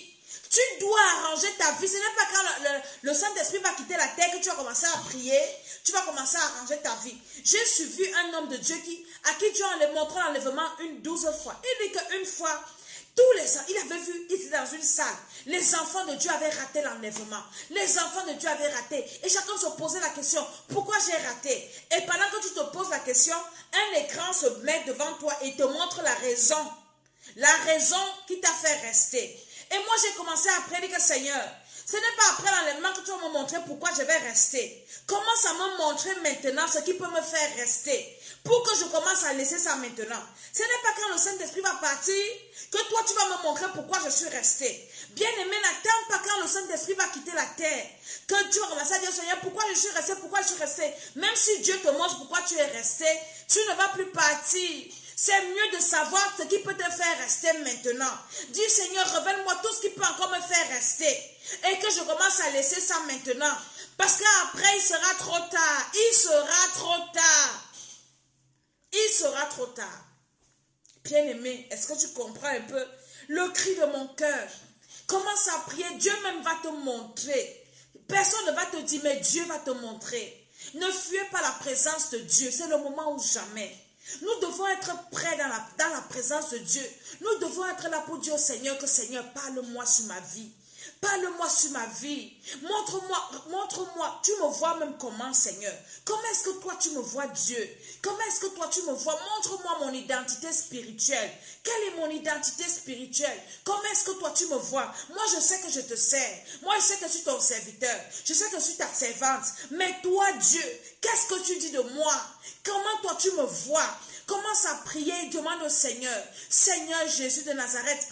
Tu dois arranger ta vie. Ce n'est pas quand le Saint-Esprit va quitter la terre que tu vas commencer à prier. Tu vas commencer à arranger ta vie. J'ai suivi un homme de Dieu à qui Dieu a montré l'enlèvement 12 fois. Il dit qu'une fois, il avait vu, il était dans une salle. Les enfants de Dieu avaient raté l'enlèvement. Les enfants de Dieu avaient raté. Et chacun se posait la question, pourquoi j'ai raté? Et pendant que tu te poses la question, un écran se met devant toi et te montre la raison. La raison qui t'a fait rester. Et moi, j'ai commencé à prier que Seigneur, ce n'est pas après l'enlèvement que tu vas me montrer pourquoi je vais rester. Commence à me montrer maintenant ce qui peut me faire rester. Pour que je commence à laisser ça maintenant. Ce n'est pas quand le Saint-Esprit va partir que toi tu vas me montrer pourquoi je suis resté. Bien aimé, n'attends pas quand le Saint-Esprit va quitter la terre. Que tu vas commencer à dire Seigneur, pourquoi je suis resté, pourquoi je suis resté. Même si Dieu te montre pourquoi tu es resté, tu ne vas plus partir. C'est mieux de savoir ce qui peut te faire rester maintenant. Dis Seigneur, révèle-moi tout ce qui peut encore me faire rester. Et que je commence à laisser ça maintenant. Parce qu'après, il sera trop tard. Il sera trop tard. Il sera trop tard. Bien-aimé, est-ce que tu comprends un peu le cri de mon cœur? Commence à prier, Dieu même va te montrer. Personne ne va te dire, mais Dieu va te montrer. Ne fuyez pas la présence de Dieu, c'est le moment ou jamais. Nous devons être prêts dans la présence de Dieu. Nous devons être là pour dire au Seigneur que Seigneur, parle-moi sur ma vie. Parle-moi sur ma vie. Montre-moi. Tu me vois même comment, Seigneur. Comment est-ce que toi, tu me vois, Dieu? Comment est-ce que toi, tu me vois? Montre-moi mon identité spirituelle. Quelle est mon identité spirituelle? Comment est-ce que toi, tu me vois? Moi, je sais que je te sers. Moi, je sais que je suis ton serviteur. Je sais que je suis ta servante. Mais toi, Dieu, qu'est-ce que tu dis de moi? Comment toi, tu me vois? Commence à prier et demande au Seigneur. Seigneur Jésus de Nazareth,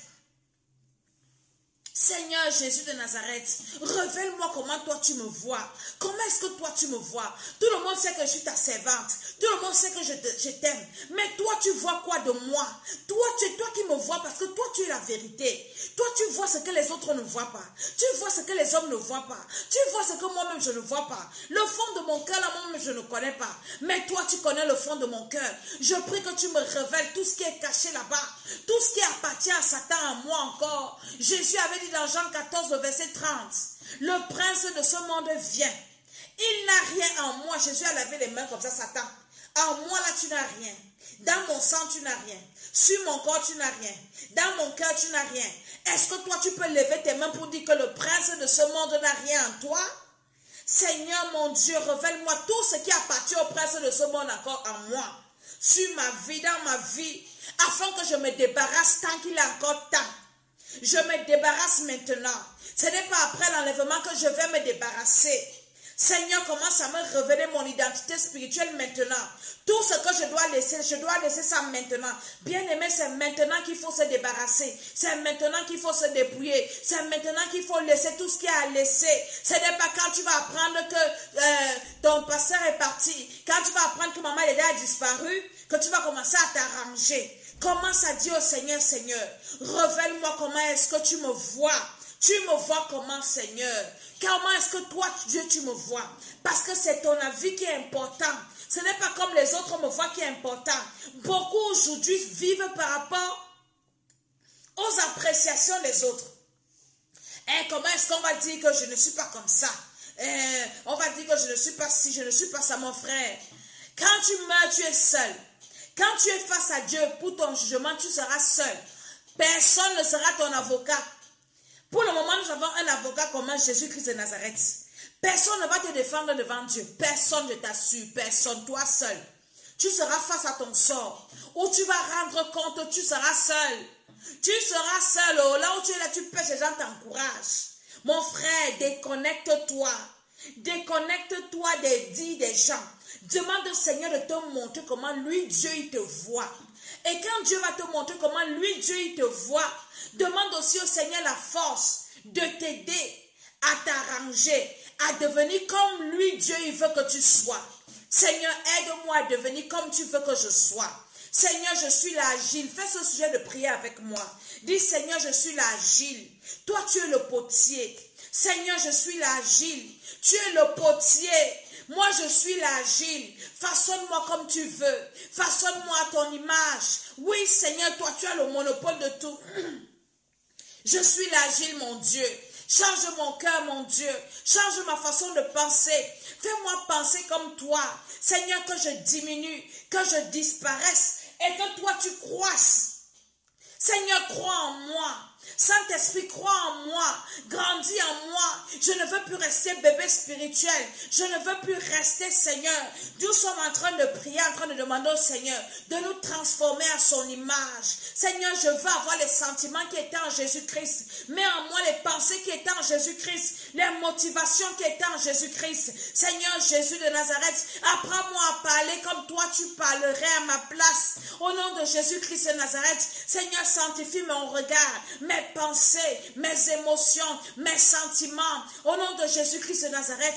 Seigneur Jésus de Nazareth, révèle-moi comment toi tu me vois. Comment est-ce que toi tu me vois? Tout le monde sait que je suis ta servante. Tout le monde sait que je t'aime. Mais toi tu vois quoi de moi? Toi qui me vois parce que toi tu es la vérité. Toi tu vois ce que les autres ne voient pas. Tu vois ce que les hommes ne voient pas. Tu vois ce que moi-même je ne vois pas. Le fond de mon cœur là moi-même je ne connais pas. Mais toi tu connais le fond de mon cœur. Je prie que tu me révèles tout ce qui est caché là-bas. Tout ce qui appartient à Satan, à moi encore. Jésus avait dit dans Jean 14, le verset 30, le prince de ce monde vient. Il n'a rien en moi. Jésus a lavé les mains comme ça, Satan. En moi, là, tu n'as rien. Dans mon sang, tu n'as rien. Sur mon corps, tu n'as rien. Dans mon cœur, tu n'as rien. Est-ce que toi, tu peux lever tes mains pour dire que le prince de ce monde n'a rien en toi? Seigneur, mon Dieu, révèle-moi tout ce qui appartient au prince de ce monde encore en moi. Sur ma vie, dans ma vie, afin que je me débarrasse tant qu'il est encore temps. Je me débarrasse maintenant. Ce n'est pas après l'enlèvement que je vais me débarrasser. Seigneur, commence à me révéler mon identité spirituelle maintenant. Tout ce que je dois laisser ça maintenant. Bien-aimé, c'est maintenant qu'il faut se débarrasser. C'est maintenant qu'il faut se dépouiller. C'est maintenant qu'il faut laisser tout ce qu'il y a à laisser. Ce n'est pas quand tu vas apprendre que ton pasteur est parti, quand tu vas apprendre que maman Léda a disparu, que tu vas commencer à t'arranger. Commence à dire au Seigneur, Seigneur, révèle-moi comment est-ce que tu me vois. Tu me vois comment, Seigneur? Comment est-ce que toi, Dieu, tu me vois? Parce que c'est ton avis qui est important. Ce n'est pas comme les autres me voient qui est important. Beaucoup aujourd'hui vivent par rapport aux appréciations des autres. Et comment est-ce qu'on va dire que je ne suis pas comme ça? On va dire que je ne suis pas ci, je ne suis pas ça, mon frère. Quand tu meurs, tu es seul. Quand tu es face à Dieu pour ton jugement, tu seras seul. Personne ne sera ton avocat. Pour le moment, nous avons un avocat commun, Jésus-Christ de Nazareth. Personne ne va te défendre devant Dieu. Personne ne t'assure. Personne, toi seul. Tu seras face à ton sort. Où tu vas rendre compte, tu seras seul. Tu seras seul. Oh, là où tu es là, tu pèses, les gens t'encouragent. Mon frère, déconnecte-toi. Déconnecte-toi des dits des gens. Demande au Seigneur de te montrer comment lui, Dieu, il te voit. Et quand Dieu va te montrer comment lui, Dieu, il te voit, demande aussi au Seigneur la force de t'aider à t'arranger, à devenir comme lui, Dieu, il veut que tu sois. Seigneur, aide-moi à devenir comme tu veux que je sois. Seigneur, je suis là agile. Fais ce sujet de prière avec moi. Dis, Seigneur, je suis là agile. Toi, tu es le potier. Seigneur, je suis là agile. Tu es le potier. Moi, je suis là agile. Façonne-moi comme tu veux. Façonne-moi à ton image. Oui, Seigneur, toi, tu as le monopole de tout. Je suis l'agile, mon Dieu. Change mon cœur, mon Dieu. Change ma façon de penser. Fais-moi penser comme toi. Seigneur, que je diminue, que je disparaisse et que toi tu croisses. Seigneur, crois en moi. Saint-Esprit, crois en moi, grandis en moi. Je ne veux plus rester bébé spirituel. Je ne veux plus rester, Seigneur. Nous sommes en train de prier, en train de demander au Seigneur de nous transformer à son image. Seigneur, je veux avoir les sentiments qui étaient en Jésus-Christ. Mets en moi les pensées qui étaient en Jésus-Christ, les motivations qui étaient en Jésus-Christ. Seigneur Jésus de Nazareth, apprends-moi à parler comme toi tu parlerais à ma place. Au nom de Jésus-Christ de Nazareth, Seigneur, sanctifie mon regard, mes pensées, mes émotions, mes sentiments. Au nom de Jésus-Christ de Nazareth,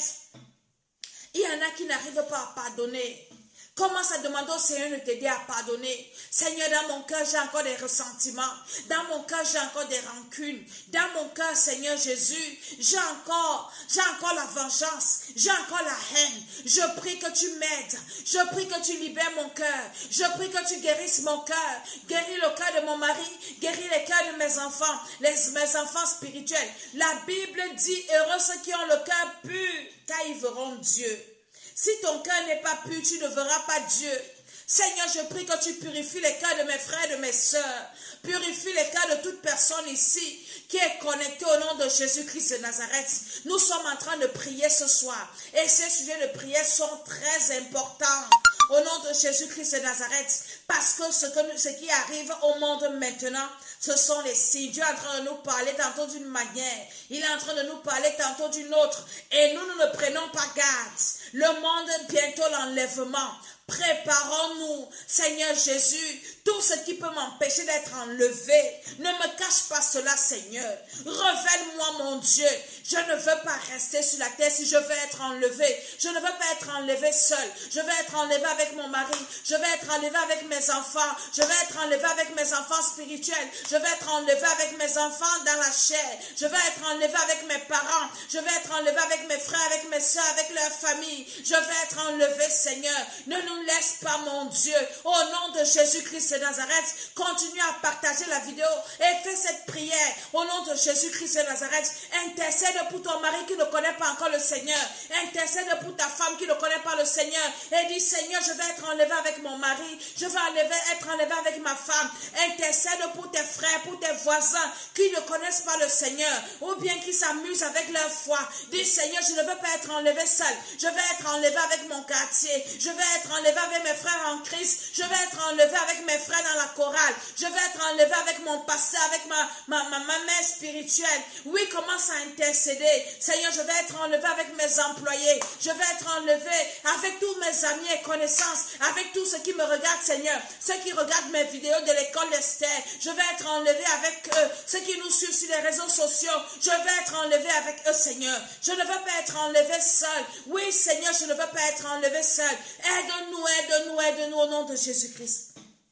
il y en a qui n'arrivent pas à pardonner. Commence à demander au Seigneur de t'aider à pardonner. Seigneur, dans mon cœur, j'ai encore des ressentiments. Dans mon cœur, j'ai encore des rancunes. Dans mon cœur, Seigneur Jésus, j'ai encore la vengeance. J'ai encore la haine. Je prie que tu m'aides. Je prie que tu libères mon cœur. Je prie que tu guérisses mon cœur. Guéris le cœur de mon mari. Guéris les cœurs de mes enfants. Mes enfants spirituels. La Bible dit, heureux ceux qui ont le cœur pur, car ils verront Dieu. Si ton cœur n'est pas pur, tu ne verras pas Dieu. Seigneur, je prie que tu purifies les cœurs de mes frères et de mes sœurs. Purifie les cœurs de toute personne ici qui est connectée au nom de Jésus-Christ de Nazareth. Nous sommes en train de prier ce soir. Et ces sujets de prière sont très importants. Au nom de Jésus-Christ de Nazareth. Parce que ce qui arrive au monde maintenant, ce sont les signes. Dieu est en train de nous parler tantôt d'une manière. Il est en train de nous parler tantôt d'une autre. Et nous ne prenons pas garde. Le monde, bientôt l'enlèvement. Préparons-nous, Seigneur Jésus, tout ce qui peut m'empêcher d'être enlevé. Ne me cache pas cela, Seigneur. Révèle-moi, mon Dieu. Je ne veux pas rester sur la terre si je veux être enlevé. Je ne veux pas être enlevé seul. Je veux être enlevé avec mon mari. Je veux être enlevé avec mes enfants. Je veux être enlevé avec mes enfants spirituels. Je veux être enlevé avec mes enfants dans la chair. Je veux être enlevé avec mes parents. Je veux être enlevé avec mes frères, avec mes soeurs, avec leur famille. Je veux être enlevé, Seigneur. Ne nous laisse pas, mon Dieu. Au nom de Jésus-Christ de Nazareth, continue à partager la vidéo et fais cette prière. Au nom de Jésus-Christ de Nazareth, intercède pour ton mari qui ne connaît pas encore le Seigneur. Intercède pour ta femme qui ne connaît pas le Seigneur. Et dis, Seigneur, je vais être enlevé avec mon mari. Je vais être enlevé avec ma femme. Intercède pour tes frères, pour tes voisins qui ne connaissent pas le Seigneur ou bien qui s'amusent avec leur foi. Dis, Seigneur, je ne veux pas être enlevé seul. Je vais être enlevé avec mon quartier. Je vais être enlevé avec mes frères en Christ. Je vais être enlevé avec mes frères dans la chorale. Je vais être enlevé avec mon pasteur, avec ma mère spirituelle. Oui, commence à intercéder. Seigneur, je vais être enlevé avec mes employés. Je vais être enlevé avec tous mes amis et connaissances, avec tous ceux qui me regardent, Seigneur. Ceux qui regardent mes vidéos de l'école d'Esther. Je vais être enlevé avec eux. Ceux qui nous suivent sur les réseaux sociaux. Je vais être enlevé avec eux, Seigneur. Je ne veux pas être enlevé seul. Oui, Seigneur, je ne veux pas être enlevé seul. Aide-nous, aide-nous, aide-nous au nom de Jésus-Christ.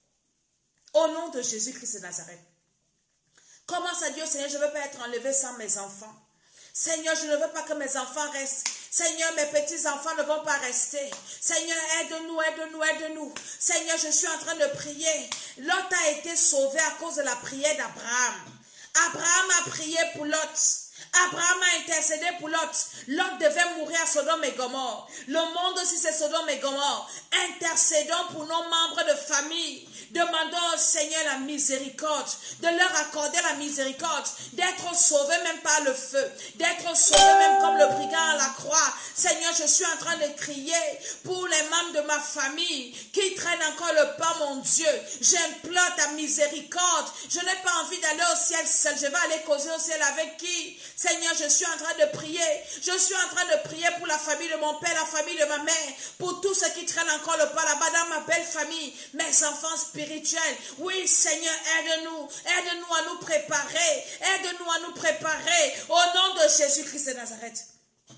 Au nom de Jésus-Christ de Nazareth. Commence à dire, Seigneur, je ne veux pas être enlevé sans mes enfants. Seigneur, je ne veux pas que mes enfants restent. Seigneur, mes petits-enfants ne vont pas rester. Seigneur, aide-nous, aide-nous, aide-nous. Seigneur, je suis en train de prier. Lot a été sauvé à cause de la prière d'Abraham. Abraham a prié pour Lot. Abraham a intercédé pour Lot. Lot devait mourir à Sodome et Gomorrhe. Le monde aussi, c'est Sodome et Gomorrhe. Intercédons pour nos membres de famille. Demandons au Seigneur la miséricorde, de leur accorder la miséricorde, d'être sauvés même par le feu, d'être sauvés même comme le brigand à la croix. Seigneur, je suis en train de crier pour les membres de ma famille qui traînent encore le pas, mon Dieu. J'implore ta miséricorde. Je n'ai pas envie d'aller au ciel seul. Je vais aller causer au ciel avec qui? Seigneur, je suis en train de prier. Je suis en train de prier pour la famille de mon père, la famille de ma mère, pour tous ceux qui traînent encore le pas là-bas dans ma belle famille, mes enfants spirituels. Oui, Seigneur, aide-nous. Aide-nous à nous préparer. Aide-nous à nous préparer. Au nom de Jésus-Christ de Nazareth.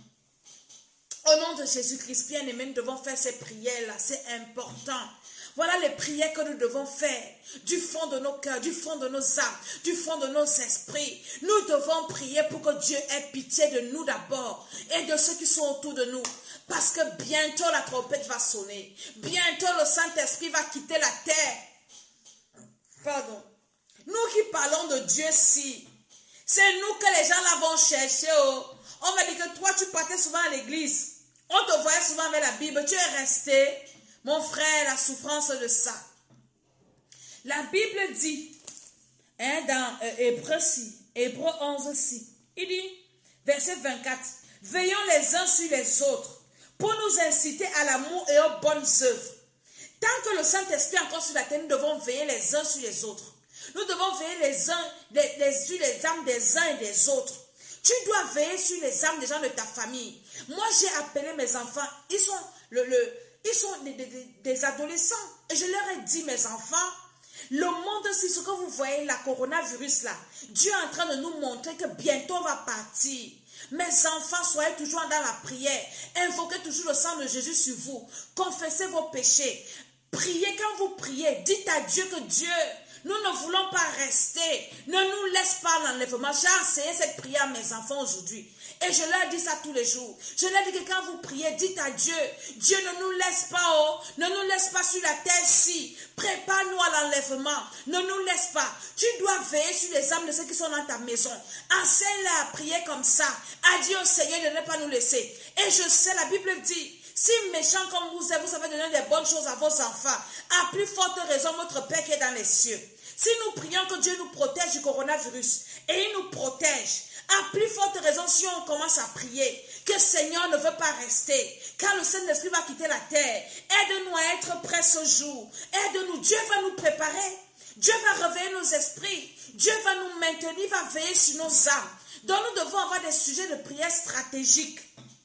Au nom de Jésus-Christ, bien-aimés, nous devons faire ces prières-là. C'est important. Voilà les prières que nous devons faire du fond de nos cœurs, du fond de nos âmes, du fond de nos esprits. Nous devons prier pour que Dieu ait pitié de nous d'abord et de ceux qui sont autour de nous. Parce que bientôt la trompette va sonner. Bientôt le Saint-Esprit va quitter la terre. Pardon. Nous qui parlons de Dieu, si C'est nous que les gens là vont chercher. Oh. On va dire que toi, tu partais souvent à l'église. On te voyait souvent avec la Bible. Tu es resté, mon frère, la souffrance de ça. La Bible dit, hein, dans Hébreux 11 aussi, il dit, verset 24, veillons les uns sur les autres pour nous inciter à l'amour et aux bonnes œuvres. Tant que le Saint-Esprit est encore sur la terre, nous devons veiller les uns sur les autres. Nous devons veiller les uns sur les âmes des uns et des autres. Tu dois veiller sur les âmes des gens de ta famille. Moi, j'ai appelé mes enfants. Ils sont des adolescents. Et je leur ai dit, mes enfants, le monde, c'est ce que vous voyez, la coronavirus là. Dieu est en train de nous montrer que bientôt on va partir. Mes enfants, soyez toujours dans la prière. Invoquez toujours le sang de Jésus sur vous. Confessez vos péchés. Priez quand vous priez. Dites à Dieu que Dieu, nous ne voulons pas rester. Ne nous laisse pas l'enlèvement. J'ai enseigné cette prière à mes enfants aujourd'hui. Et je leur dis ça tous les jours. Je leur dis que quand vous priez, dites à Dieu, Dieu ne nous laisse pas, oh, ne nous laisse pas sur la terre-ci. Prépare-nous à l'enlèvement. Ne nous laisse pas. Tu dois veiller sur les âmes de ceux qui sont dans ta maison. Enseigne-les à prier comme ça. À dire au Seigneur de ne pas nous laisser. Et je sais, la Bible dit, si méchant comme vous êtes, vous savez donner des bonnes choses à vos enfants, à plus forte raison, votre Père qui est dans les cieux. Si nous prions que Dieu nous protège du coronavirus, et il nous protège, à plus forte raison, si on commence à prier, que le Seigneur ne veut pas rester, quand le Saint-Esprit va quitter la terre, aide-nous à être prêts ce jour, aide-nous, Dieu va nous préparer, Dieu va réveiller nos esprits, Dieu va nous maintenir, va veiller sur nos âmes. Donc nous devons avoir des sujets de prière stratégiques.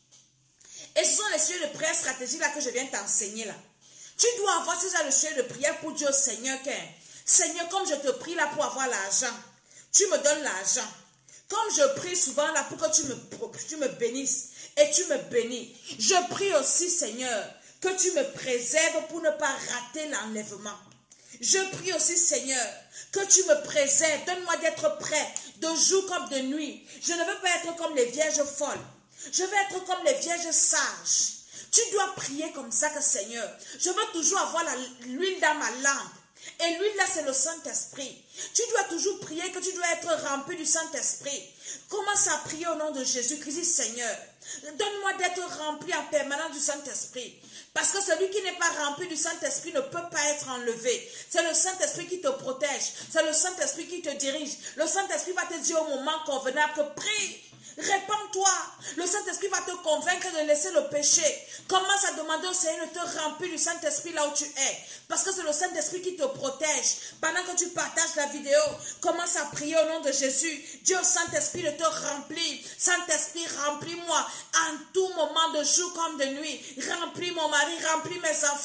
Et ce sont les sujets de prière stratégiques là que je viens t'enseigner là. Tu dois avoir ces genre de sujets de prière pour dire au Seigneur que, Seigneur, comme je te prie là pour avoir l'argent, tu me donnes l'argent. Comme je prie souvent là pour que tu me bénisses et tu me bénis. Je prie aussi, Seigneur, que tu me préserves pour ne pas rater l'enlèvement. Je prie aussi, Seigneur, que tu me préserves. Donne-moi d'être prêt de jour comme de nuit. Je ne veux pas être comme les vierges folles. Je veux être comme les vierges sages. Tu dois prier comme ça que Seigneur, je veux toujours avoir l'huile dans ma lampe. Et l'huile là, c'est le Saint-Esprit. Tu dois toujours prier que tu dois être rempli du Saint-Esprit. Commence à prier au nom de Jésus-Christ, Seigneur. Donne-moi d'être rempli en permanence du Saint-Esprit. Parce que celui qui n'est pas rempli du Saint-Esprit ne peut pas être enlevé. C'est le Saint-Esprit qui te protège. C'est le Saint-Esprit qui te dirige. Le Saint-Esprit va te dire au moment convenable que prie. Répands-toi. Le Saint-Esprit va te convaincre de laisser le péché. Commence à demander au Seigneur de te remplir du Saint-Esprit là où tu es. Parce que c'est le Saint-Esprit qui te protège. Pendant que tu partages la vidéo, commence à prier au nom de Jésus. Dieu Saint-Esprit de te remplir. Saint-Esprit, remplis-moi en tout moment de jour comme de nuit. Remplis mon mari, remplis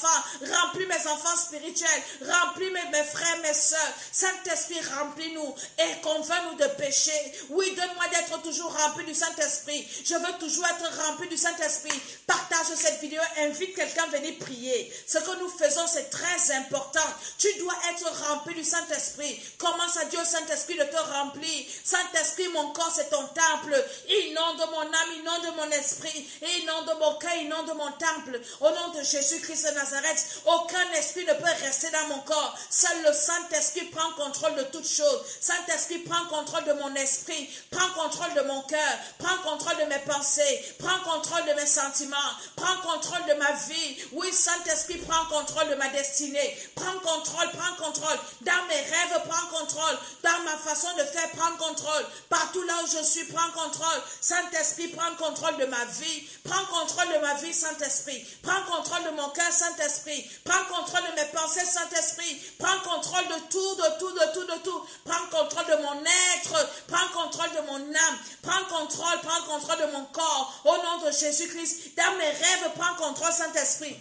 mes enfants spirituels, remplis mes frères, mes soeurs. Saint-Esprit, remplis-nous et convainc-nous de péché. Oui, donne-moi d'être toujours rempli du Saint-Esprit. Je veux toujours être rempli du Saint-Esprit. Partage cette vidéo, invite quelqu'un à venir prier. Ce que nous faisons, c'est très important. Tu dois être rempli du Saint-Esprit. Commence à dire au Saint-Esprit de te remplir. Saint-Esprit, mon corps, c'est ton temple. Inonde mon âme, inonde mon esprit, inonde mon cœur, inonde mon temple. Au nom de Jésus-Christ de Nazareth, aucun esprit ne peut rester dans mon corps. Seul le Saint-Esprit prend contrôle de toutes choses. Saint-Esprit prend contrôle de mon esprit, prend contrôle de mon cœur, prends contrôle de mes pensées, prends contrôle de mes sentiments, prends contrôle de ma vie. Oui, Saint-Esprit, prends contrôle de ma destinée, prends contrôle dans mes rêves, prends contrôle dans ma façon de faire, prends contrôle partout là où je suis, prends contrôle. Saint-Esprit, prends contrôle de ma vie, prends contrôle de ma vie, Saint-Esprit, prends contrôle de mon cœur, Saint-Esprit, prends contrôle de mes pensées, Saint-Esprit, prends contrôle de tout, prends contrôle de mon être, prends contrôle de mon âme, prends contrôle de mon corps, au nom de Jésus-Christ. Dans mes rêves, prends contrôle, Saint-Esprit.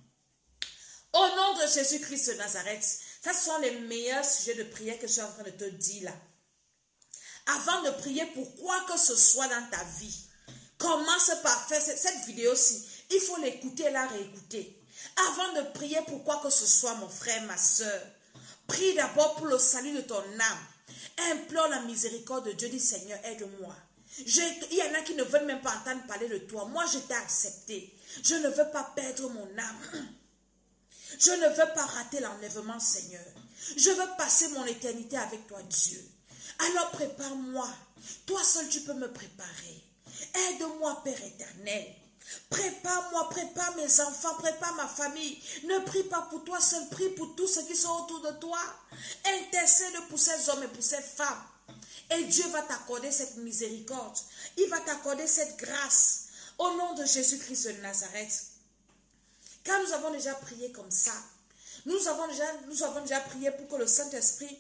Au nom de Jésus-Christ de Nazareth. Ça, ce sont les meilleurs sujets de prière que je suis en train de te dire là. Avant de prier pour quoi que ce soit dans ta vie, commence par faire cette vidéo-ci. Il faut l'écouter et la réécouter. Avant de prier pour quoi que ce soit, mon frère, ma soeur, prie d'abord pour le salut de ton âme. Implore la miséricorde de Dieu. Dis, Seigneur, aide-moi. Il y en a qui ne veulent même pas entendre parler de toi. Moi, je t'ai accepté. Je ne veux pas perdre mon âme. Je ne veux pas rater l'enlèvement, Seigneur. Je veux passer mon éternité avec toi, Dieu. Alors prépare-moi. Toi seul, tu peux me préparer. Aide-moi, Père éternel. Prépare-moi, prépare mes enfants, prépare ma famille. Ne prie pas pour toi seul, prie pour tous ceux qui sont autour de toi. Intercède pour ces hommes et pour ces femmes. Et Dieu va t'accorder cette miséricorde. Il va t'accorder cette grâce. Au nom de Jésus-Christ de Nazareth. Quand nous avons déjà prié comme ça, nous avons déjà prié pour que le Saint-Esprit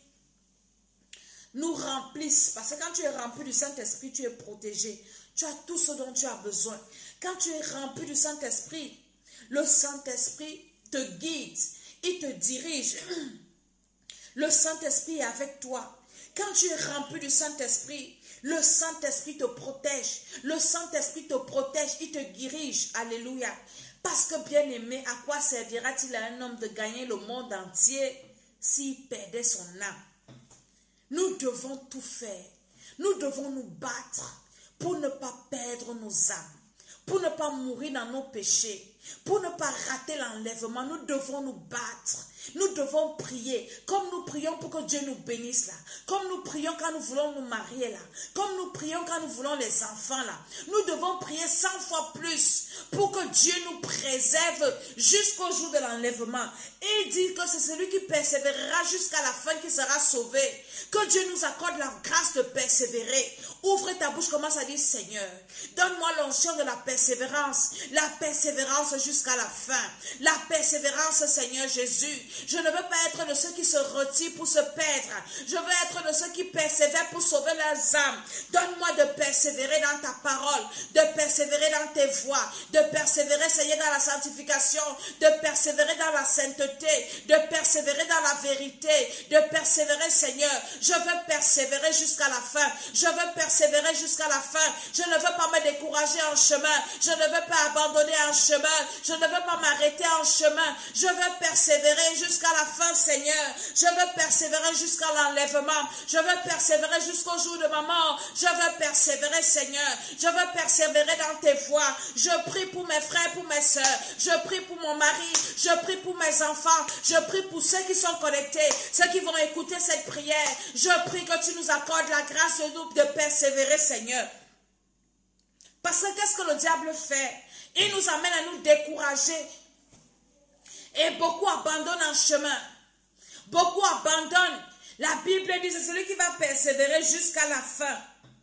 nous remplisse. Parce que quand tu es rempli du Saint-Esprit, tu es protégé. Tu as tout ce dont tu as besoin. Quand tu es rempli du Saint-Esprit, le Saint-Esprit te guide. Il te dirige. Le Saint-Esprit est avec toi. Quand tu es rempli du Saint-Esprit, le Saint-Esprit te protège. Le Saint-Esprit te protège. Il te dirige. Alléluia. Parce que bien aimé, à quoi servira-t-il à un homme de gagner le monde entier s'il perdait son âme? Nous devons tout faire. Nous devons nous battre pour ne pas perdre nos âmes, pour ne pas mourir dans nos péchés, pour ne pas rater l'enlèvement. Nous devons nous battre. Nous devons prier, comme nous prions pour que Dieu nous bénisse là, comme nous prions quand nous voulons nous marier là, comme nous prions quand nous voulons les enfants là. Nous devons prier 100 fois plus pour que Dieu nous préserve jusqu'au jour de l'enlèvement. Et il dit que c'est celui qui persévérera jusqu'à la fin qui sera sauvé. Que Dieu nous accorde la grâce de persévérer. Ouvre ta bouche, commence à dire: Seigneur, donne-moi l'onction de la persévérance jusqu'à la fin. La persévérance, Seigneur Jésus. Je ne veux pas être de ceux qui se retirent pour se perdre. Je veux être de ceux qui persévèrent pour sauver leurs âmes. Donne-moi de persévérer dans ta parole, de persévérer dans tes voies, de persévérer, Seigneur, dans la sanctification, de persévérer dans la sainteté, de persévérer dans la vérité, de persévérer, Seigneur. Je veux persévérer jusqu'à la fin. Je veux persévérer jusqu'à la fin. Je ne veux pas me décourager en chemin. Je ne veux pas abandonner en chemin. Je ne veux pas m'arrêter en chemin. Je veux persévérer jusqu'à la fin, Seigneur. Je veux persévérer jusqu'à l'enlèvement. Je veux persévérer jusqu'au jour de ma mort. Je veux persévérer, Seigneur. Je veux persévérer dans tes voies. Je prie pour mes frères, pour mes soeurs. Je prie pour mon mari. Je prie pour mes enfants. Je prie pour ceux qui sont connectés, ceux qui vont écouter cette prière. Je prie que tu nous accordes la grâce de persévérer, Seigneur. Parce que qu'est-ce que le diable fait? Il nous amène à nous décourager. Et beaucoup abandonnent en chemin. Beaucoup abandonnent. La Bible dit, c'est celui qui va persévérer jusqu'à la fin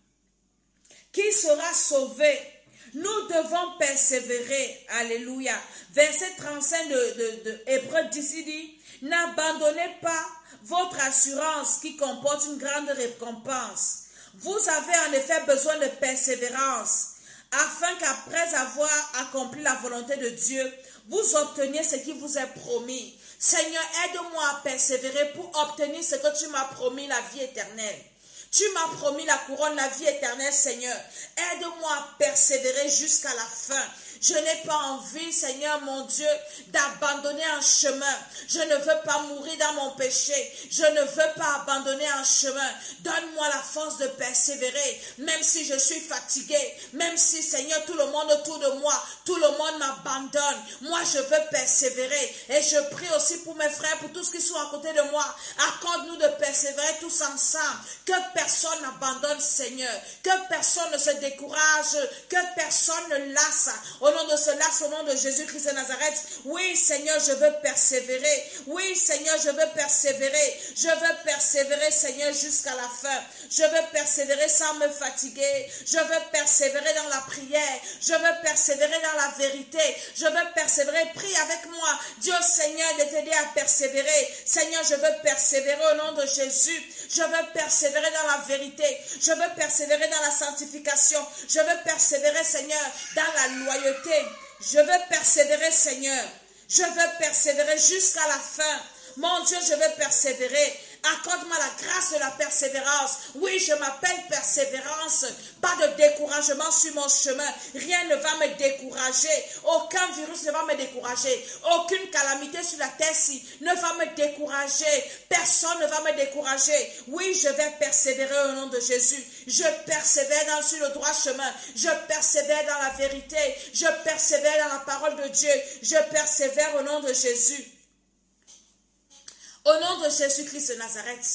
qui sera sauvé. Nous devons persévérer. Alléluia. Verset 35 de Hébreux 10, il dit: n'abandonnez pas votre assurance qui comporte une grande récompense. Vous avez en effet besoin de persévérance, afin qu'après avoir accompli la volonté de Dieu, vous obteniez ce qui vous est promis. Seigneur, aide-moi à persévérer pour obtenir ce que tu m'as promis, la vie éternelle. Tu m'as promis la couronne, la vie éternelle, Seigneur. Aide-moi à persévérer jusqu'à la fin. Je n'ai pas envie, Seigneur mon Dieu, d'abandonner un chemin. Je ne veux pas mourir dans mon péché. Je ne veux pas abandonner un chemin. Donne-moi la force de persévérer, même si je suis fatigué, même si, Seigneur, tout le monde autour de moi, tout le monde m'abandonne. Moi, je veux persévérer. Et je prie aussi pour mes frères, pour tous ceux qui sont à côté de moi. Accorde-nous de persévérer tous ensemble. Que personne n'abandonne, Seigneur. Que personne ne se décourage. Que personne ne lasse. Au nom de cela, au nom de Jésus-Christ de Nazareth, oui, Seigneur, je veux persévérer. Oui, Seigneur, je veux persévérer. Je veux persévérer, Seigneur, jusqu'à la fin. Je veux persévérer sans me fatiguer. Je veux persévérer dans la prière. Je veux persévérer dans la vérité. Je veux persévérer. Prie avec moi. Dieu, Seigneur, de t'aider à persévérer. Seigneur, je veux persévérer au nom de Jésus. Je veux persévérer dans la vérité. Je veux persévérer dans la sanctification. Je veux persévérer, Seigneur, dans la loyauté. Je veux persévérer, Seigneur. Je veux persévérer jusqu'à la fin. Mon Dieu, je veux persévérer. Accorde-moi la grâce de la persévérance. Oui, je m'appelle persévérance. Pas de découragement sur mon chemin. Rien ne va me décourager. Aucun virus ne va me décourager. Aucune calamité sur la terre-ci ne va me décourager. Personne ne va me décourager. Oui, je vais persévérer au nom de Jésus. Je persévère sur le droit chemin. Je persévère dans la vérité. Je persévère dans la parole de Dieu. Je persévère au nom de Jésus. Au nom de Jésus-Christ de Nazareth,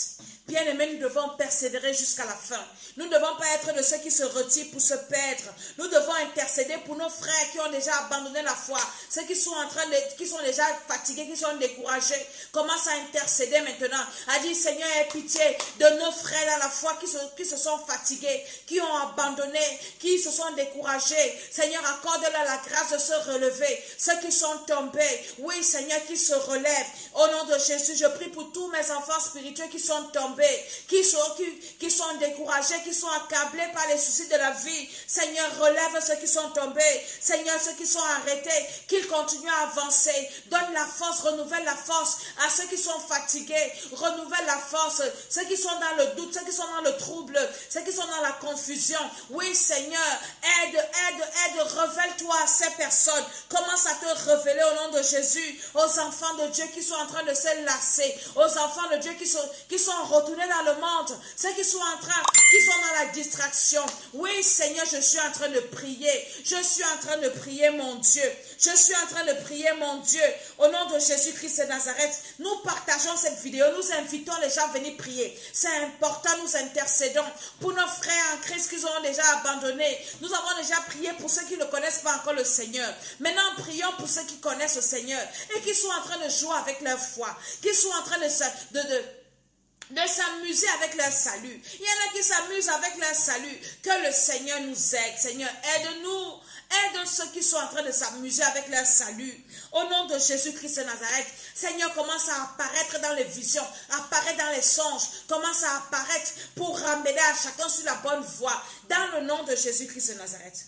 Bien-aimés, nous devons persévérer jusqu'à la fin. Nous ne devons pas être de ceux qui se retirent pour se perdre. Nous devons intercéder pour nos frères qui ont déjà abandonné la foi, ceux qui sont qui sont déjà fatigués, qui sont découragés. Commence à intercéder maintenant, à dire Seigneur, aie pitié de nos frères dans la foi qui se sont fatigués, qui ont abandonné, qui se sont découragés. Seigneur, accorde-leur la grâce de se relever. Ceux qui sont tombés, oui Seigneur, qui se relèvent. Au nom de Jésus, je prie pour tous mes enfants spirituels qui sont tombés, qui sont découragés, qui sont accablés par les soucis de la vie. Seigneur, relève ceux qui sont tombés. Seigneur, ceux qui sont arrêtés, qu'ils continuent à avancer. Donne la force, renouvelle la force à ceux qui sont fatigués. Renouvelle la force, ceux qui sont dans le doute, ceux qui sont dans le trouble, ceux qui sont dans la confusion. Oui, Seigneur, aide, révèle-toi à ces personnes. Commence à te révéler au nom de Jésus, aux enfants de Dieu qui sont en train de se lasser, aux enfants de Dieu qui sont retournés dans le monde, ceux qui sont dans la distraction. Oui, Seigneur, je suis en train de prier. Je suis en train de prier, mon Dieu. Je suis en train de prier, mon Dieu. Au nom de Jésus-Christ de Nazareth, nous partageons cette vidéo. Nous invitons les gens à venir prier. C'est important, nous intercédons pour nos frères en Christ qui ont déjà abandonné. Nous avons déjà prié pour ceux qui ne connaissent pas encore le Seigneur. Maintenant, prions pour ceux qui connaissent le Seigneur et qui sont en train de jouer avec leur foi, qui sont en train de s'amuser avec leur salut. Il y en a qui s'amusent avec leur salut. Que le Seigneur nous aide. Seigneur, aide-nous. Aide ceux qui sont en train de s'amuser avec leur salut. Au nom de Jésus-Christ de Nazareth, Seigneur, commence à apparaître dans les visions, apparaître dans les songes, commence à apparaître pour ramener à chacun sur la bonne voie. Dans le nom de Jésus-Christ de Nazareth.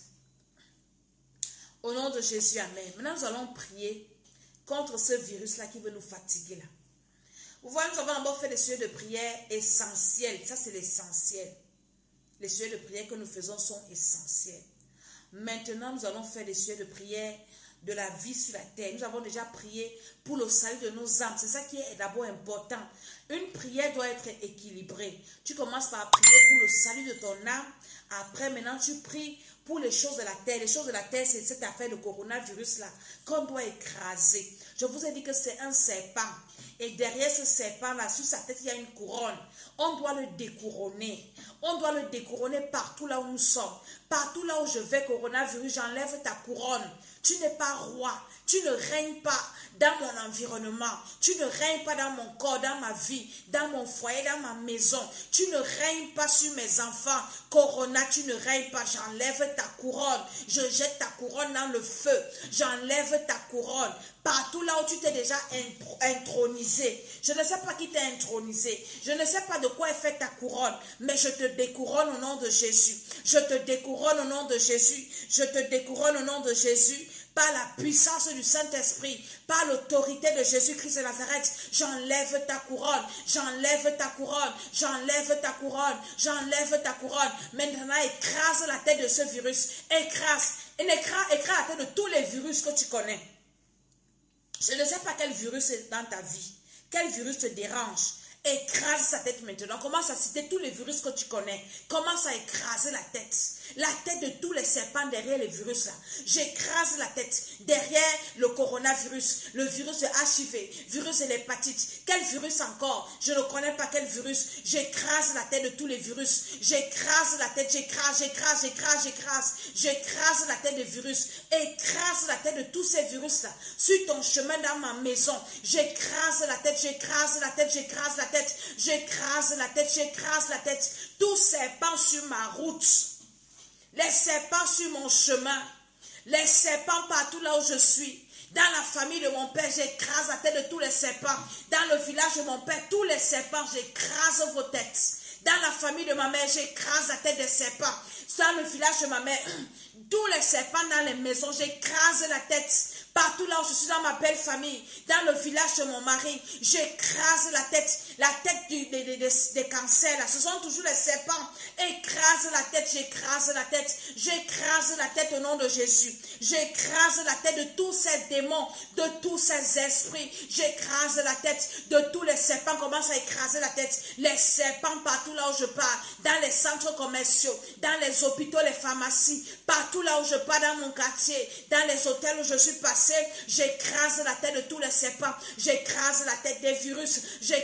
Au nom de Jésus, amen. Maintenant, nous allons prier contre ce virus-là qui veut nous fatiguer là. Vous voyez, nous avons d'abord fait des sujets de prière essentiels. Ça, c'est l'essentiel. Les sujets de prière que nous faisons sont essentiels. Maintenant, nous allons faire des sujets de prière de la vie sur la terre. Nous avons déjà prié pour le salut de nos âmes. C'est ça qui est d'abord important. Une prière doit être équilibrée. Tu commences par prier pour le salut de ton âme. Après, maintenant, tu pries pour les choses de la terre. Les choses de la terre, c'est cette affaire de coronavirus-là qu'on doit écraser. Je vous ai dit que c'est un serpent. Et derrière ce serpent-là, sur sa tête, il y a une couronne. On doit le découronner. On doit le découronner partout là où nous sommes. Partout là où je vais, coronavirus, j'enlève ta couronne. Tu n'es pas roi. Tu ne règnes pas dans mon environnement. Tu ne règnes pas dans mon corps, dans ma vie, dans mon foyer, dans ma maison. Tu ne règnes pas sur mes enfants. Corona, tu ne règnes pas. J'enlève ta couronne. Je jette ta couronne dans le feu. J'enlève ta couronne. Partout là où tu t'es déjà intronisé. Je ne sais pas qui t'a intronisé. Je ne sais pas de quoi est faite ta couronne. Mais je te découronne au nom de Jésus. Je te découronne au nom de Jésus. Je te découronne au nom de Jésus. Par la puissance du Saint-Esprit, par l'autorité de Jésus-Christ de Nazareth, j'enlève ta couronne, j'enlève ta couronne, j'enlève ta couronne, j'enlève ta couronne. Maintenant, écrase la tête de ce virus, écrase la tête de tous les virus que tu connais. Je ne sais pas quel virus est dans ta vie, quel virus te dérange. Écrase sa tête maintenant. Commence à citer tous les virus que tu connais. Commence à écraser la tête. La tête de tous les serpents derrière les virus là. J'écrase la tête. Derrière le coronavirus, le virus de HIV, virus de l'hépatite. Quel virus encore? Je ne connais pas quel virus. J'écrase la tête de tous les virus. J'écrase la tête. J'écrase la tête des virus. Écrase la tête de tous ces virus là. Sur ton chemin dans ma maison. J'écrase la tête. J'écrase la tête. J'écrase la tête. J'écrase la tête. J'écrase la tête. Tous serpents sur ma route. Les serpents sur mon chemin, les serpents partout là où je suis. Dans la famille de mon père, j'écrase la tête de tous les serpents. Dans le village de mon père, tous les serpents, j'écrase vos têtes. Dans la famille de ma mère, j'écrase la tête des serpents. Dans le village de ma mère, tous les serpents dans les maisons, j'écrase la tête. Partout là où je suis dans ma belle famille, dans le village de mon mari, j'écrase la tête des cancers là. Ce sont toujours les serpents. Écrase la tête, j'écrase la tête. J'écrase la tête au nom de Jésus. J'écrase la tête de tous ces démons, de tous ces esprits. J'écrase la tête de tous les serpents. Commence à écraser la tête. Les serpents partout là où je pars, dans les centres commerciaux, dans les hôpitaux, les pharmacies, partout là où je pars dans mon quartier, dans les hôtels où je suis passé, j'écrase la tête de tous les serpents. J'écrase la tête des virus. J'écrase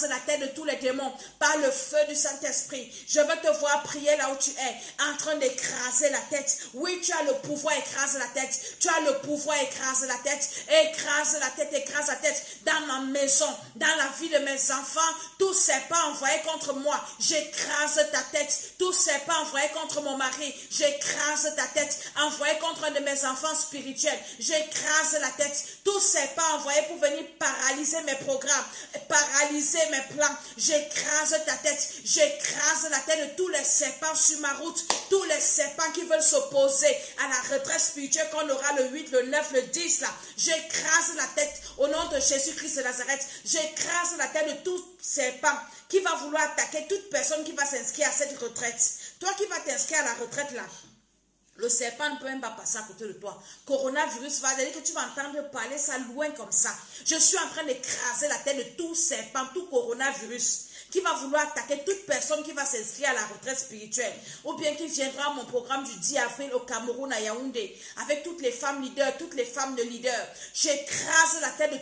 j'écrase la tête de tous les démons par le feu du Saint-Esprit. Je veux te voir prier là où tu es, en train d'écraser la tête. Oui, tu as le pouvoir, écrase la tête. Tu as le pouvoir, écrase la tête. Écrase la tête, écrase la tête. Dans ma maison, dans la vie de mes enfants, tous ces pas envoyés contre moi, j'écrase ta tête. Tous ces pas envoyés contre mon mari, j'écrase ta tête. Envoyés contre un de mes enfants spirituels, j'écrase la tête. Tous ces pas envoyés pour venir paralyser mes programmes, paralyser mes plans, j'écrase ta tête. J'écrase la tête de tous les serpents sur ma route, tous les serpents qui veulent s'opposer à la retraite spirituelle qu'on aura le 8, le 9, le 10 là. J'écrase la tête au nom de Jésus-Christ de Nazareth. J'écrase la tête de tout serpent qui va vouloir attaquer toute personne qui va s'inscrire à cette retraite. Toi qui vas t'inscrire à la retraite là, le serpent ne peut même pas passer à côté de toi. Coronavirus va dire que tu vas entendre parler ça loin comme ça. Je suis en train d'écraser la tête de tout serpent, tout coronavirus qui va vouloir attaquer toute personne qui va s'inscrire à la retraite spirituelle, ou bien qui viendra à mon programme du 10 avril au Cameroun, à Yaoundé, avec toutes les femmes leaders, toutes les femmes de leaders. J'écrase la tête de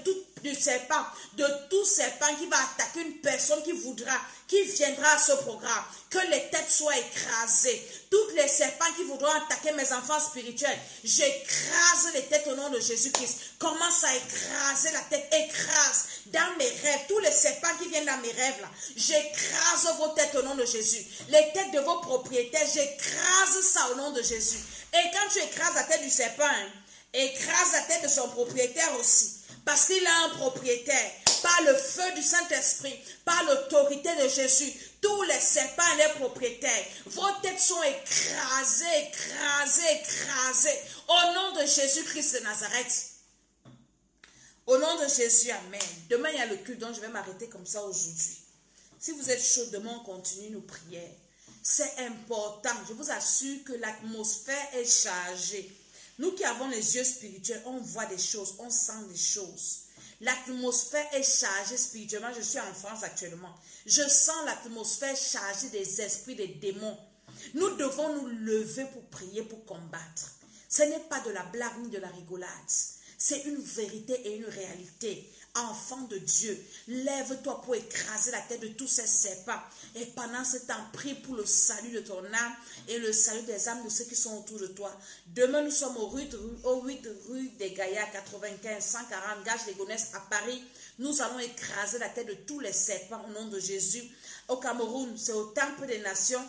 tout serpent qui va attaquer une personne qui viendra à ce programme. Que les têtes soient écrasées. Toutes les serpents qui voudront attaquer mes enfants spirituels, j'écrase les têtes au nom de Jésus-Christ. Commence à écraser la tête, écrase dans mes rêves. Tous les serpents qui viennent dans mes rêves là, j'écrase vos têtes au nom de Jésus. Les têtes de vos propriétaires, j'écrase ça au nom de Jésus. Et quand tu écrases la tête du serpent, écrase la tête de son propriétaire aussi. Parce qu'il a un propriétaire. Par le feu du Saint-Esprit, par l'autorité de Jésus, tous les serpents et les propriétaires, vos têtes sont écrasées, écrasées, écrasées. Au nom de Jésus-Christ de Nazareth. Au nom de Jésus, amen. Demain, il y a le culte, donc je vais m'arrêter comme ça aujourd'hui. Si vous êtes chaud, demain, on continue nos prières. C'est important. Je vous assure que l'atmosphère est chargée. Nous qui avons les yeux spirituels, on voit des choses, on sent des choses. L'atmosphère est chargée spirituellement. Je suis en France actuellement. Je sens l'atmosphère chargée des esprits, des démons. Nous devons nous lever pour prier, pour combattre. Ce n'est pas de la blague ni de la rigolade. C'est une vérité et une réalité. Enfant de Dieu, lève-toi pour écraser la tête de tous ces serpents. Et pendant ce temps, prie pour le salut de ton âme et le salut des âmes de ceux qui sont autour de toi. Demain, nous sommes au 8 rue des Gaillards, 95 140, Gage les Gonesse à Paris. Nous allons écraser la tête de tous les serpents au nom de Jésus. Au Cameroun, c'est au Temple des Nations.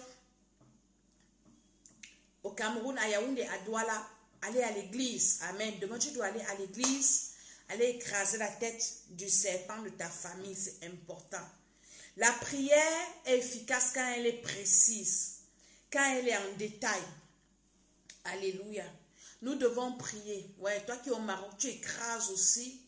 Au Cameroun, à Yaoundé, à Douala. Allez à l'église. Amen. Demain, tu dois aller à l'église. Aller écraser la tête du serpent de ta famille. C'est important. La prière est efficace quand elle est précise. Quand elle est en détail. Alléluia. Nous devons prier. Ouais, toi qui es au Maroc, tu écrases aussi.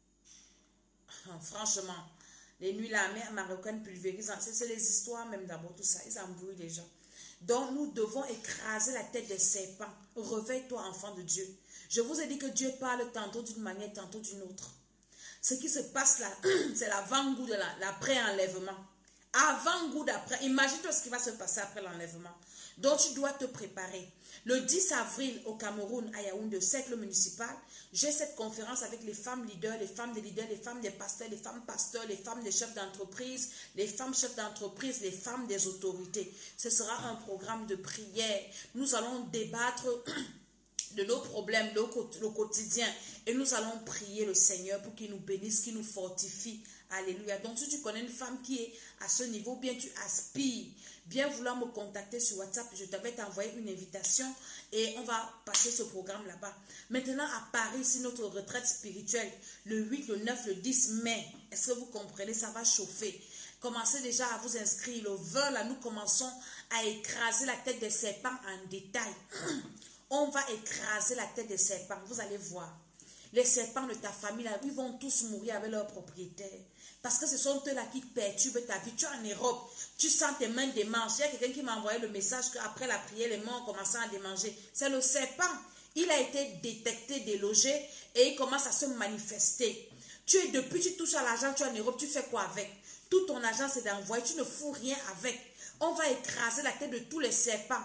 Franchement, les nuits, la mer marocaine pulvérise. C'est les histoires même d'abord, tout ça. Ils embrouillent les gens. Donc, nous devons écraser la tête des serpents. Réveille-toi, enfant de Dieu. Je vous ai dit que Dieu parle tantôt d'une manière, tantôt d'une autre. Ce qui se passe là, c'est l'avant-goût de l'après-enlèvement. Avant-goût d'après. Imagine-toi ce qui va se passer après l'enlèvement. Donc, tu dois te préparer. Le 10 avril, au Cameroun, à Yaoundé, au cercle municipal, j'ai cette conférence avec les femmes leaders, les femmes des leaders, les femmes des pasteurs, les femmes pasteurs, les femmes des chefs d'entreprise, les femmes chefs d'entreprise, les femmes des autorités. Ce sera un programme de prière. Nous allons débattre de nos problèmes, le quotidien. Et nous allons prier le Seigneur pour qu'il nous bénisse, qu'il nous fortifie. Alléluia. Donc, si tu connais une femme qui est à ce niveau, bien tu aspires, bien vouloir me contacter sur WhatsApp, je t'avais envoyé une invitation et on va passer ce programme là-bas. Maintenant, à Paris, c'est notre retraite spirituelle, le 8, le 9, le 10 mai. Est-ce que vous comprenez? Ça va chauffer. Commencez déjà à vous inscrire. Le 20, là, nous commençons à écraser la tête des serpents en détail. On va écraser la tête des serpents. Vous allez voir. Les serpents de ta famille, là, ils vont tous mourir avec leurs propriétaires. Parce que ce sont eux là qui perturbent ta vie. Tu es en Europe, tu sens tes mains démanger. Il y a quelqu'un qui m'a envoyé le message qu'après la prière, les mains ont commencé à démanger. C'est le serpent. Il a été détecté, délogé et il commence à se manifester. Depuis tu touches à l'argent, tu es en Europe, tu fais quoi avec? Tout ton argent, c'est d'envoyer. Tu ne fous rien avec. On va écraser la tête de tous les serpents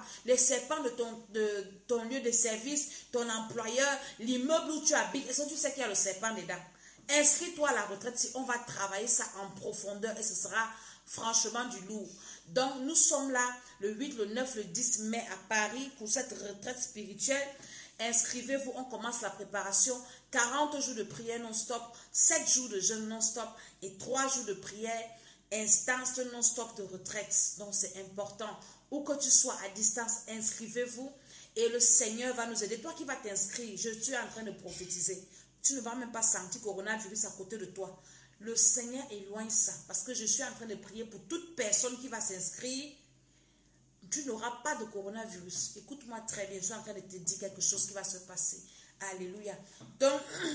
de ton lieu de service, ton employeur, l'immeuble où tu habites. Est-ce que tu sais qu'il y a le serpent dedans? Inscris-toi à la retraite si on va travailler ça en profondeur et ce sera franchement du lourd. Donc, nous sommes là le 8, le 9, le 10 mai à Paris pour cette retraite spirituelle. Inscrivez-vous, on commence la préparation. 40 jours de prière non-stop, 7 jours de jeûne non-stop et 3 jours de prière, instance non-stop de retraite. Donc, c'est important. Où que tu sois à distance, inscrivez-vous et le Seigneur va nous aider. Toi qui vas t'inscrire, je suis en train de prophétiser. Tu ne vas même pas sentir coronavirus à côté de toi. Le Seigneur éloigne ça parce que je suis en train de prier pour toute personne qui va s'inscrire. Tu n'auras pas de coronavirus. Écoute-moi très bien, je suis en train de te dire quelque chose qui va se passer. Alléluia. Donc,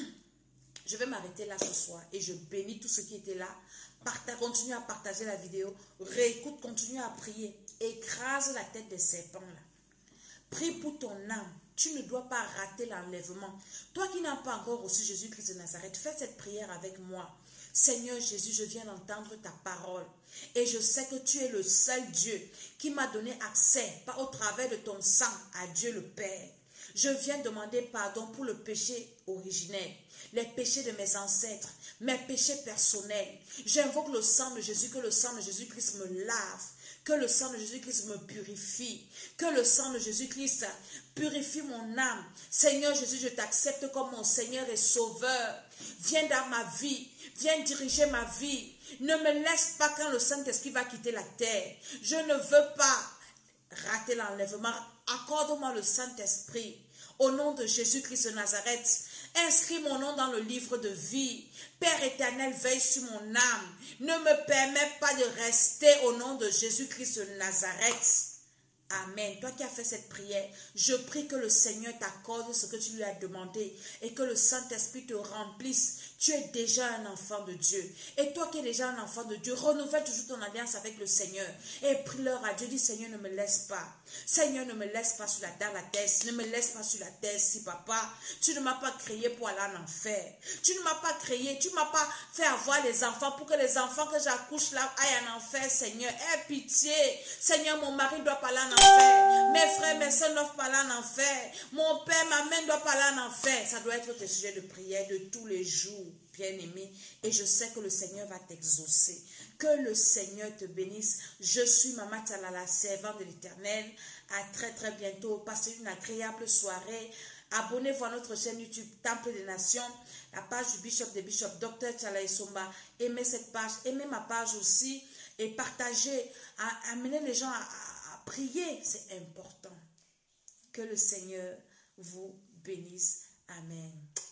je vais m'arrêter là ce soir et je bénis tous ceux qui étaient là. Continue à partager la vidéo. Réécoute, continue à prier. Écrase la tête des serpents là. Prie pour ton âme. Tu ne dois pas rater l'enlèvement. Toi qui n'as pas encore reçu Jésus-Christ de Nazareth, fais cette prière avec moi. Seigneur Jésus, je viens d'entendre ta parole. Et je sais que tu es le seul Dieu qui m'a donné accès, pas au travers de ton sang, à Dieu le Père. Je viens demander pardon pour le péché originel, les péchés de mes ancêtres, mes péchés personnels. J'invoque le sang de Jésus, que le sang de Jésus-Christ me lave. Que le sang de Jésus-Christ me purifie. Que le sang de Jésus-Christ purifie mon âme. Seigneur Jésus, je t'accepte comme mon Seigneur et Sauveur. Viens dans ma vie. Viens diriger ma vie. Ne me laisse pas quand le Saint-Esprit va quitter la terre. Je ne veux pas rater l'enlèvement. Accorde-moi le Saint-Esprit. Au nom de Jésus-Christ de Nazareth, inscris mon nom dans le livre de vie. Père éternel, veille sur mon âme. Ne me permets pas de rester au nom de Jésus-Christ de Nazareth. Amen. Toi qui as fait cette prière, je prie que le Seigneur t'accorde ce que tu lui as demandé et que le Saint-Esprit te remplisse. Tu es déjà un enfant de Dieu. Et toi qui es déjà un enfant de Dieu, renouvelle toujours ton alliance avec le Seigneur. Et prie-leur à Dieu. Dis, Seigneur, ne me laisse pas. Seigneur, ne me laisse pas sur la terre. Ne me laisse pas sur la terre, si papa. Tu ne m'as pas créé pour aller en enfer. Tu ne m'as pas créé. Tu ne m'as pas fait avoir les enfants pour que les enfants que j'accouche là aillent en enfer, Seigneur. Aie pitié. Seigneur, mon mari doit pas aller en enfer. Mes frères, mes soeurs ne doivent pas aller en enfer. Mon père, ma mère ne doit pas aller en enfer. Ça doit être tes sujets de prière de tous les jours, bien-aimé. Et je sais que le Seigneur va t'exaucer. Que le Seigneur te bénisse. Je suis Maman Tchalala, servante de l'Éternel. À très très bientôt. Passez une agréable soirée. Abonnez-vous à notre chaîne YouTube Temple des Nations, la page du Bishop des Bishops, Dr Tchala Somba. Aimez cette page, aimez ma page aussi et partagez, amenez les gens à prier, c'est important. Que le Seigneur vous bénisse. Amen.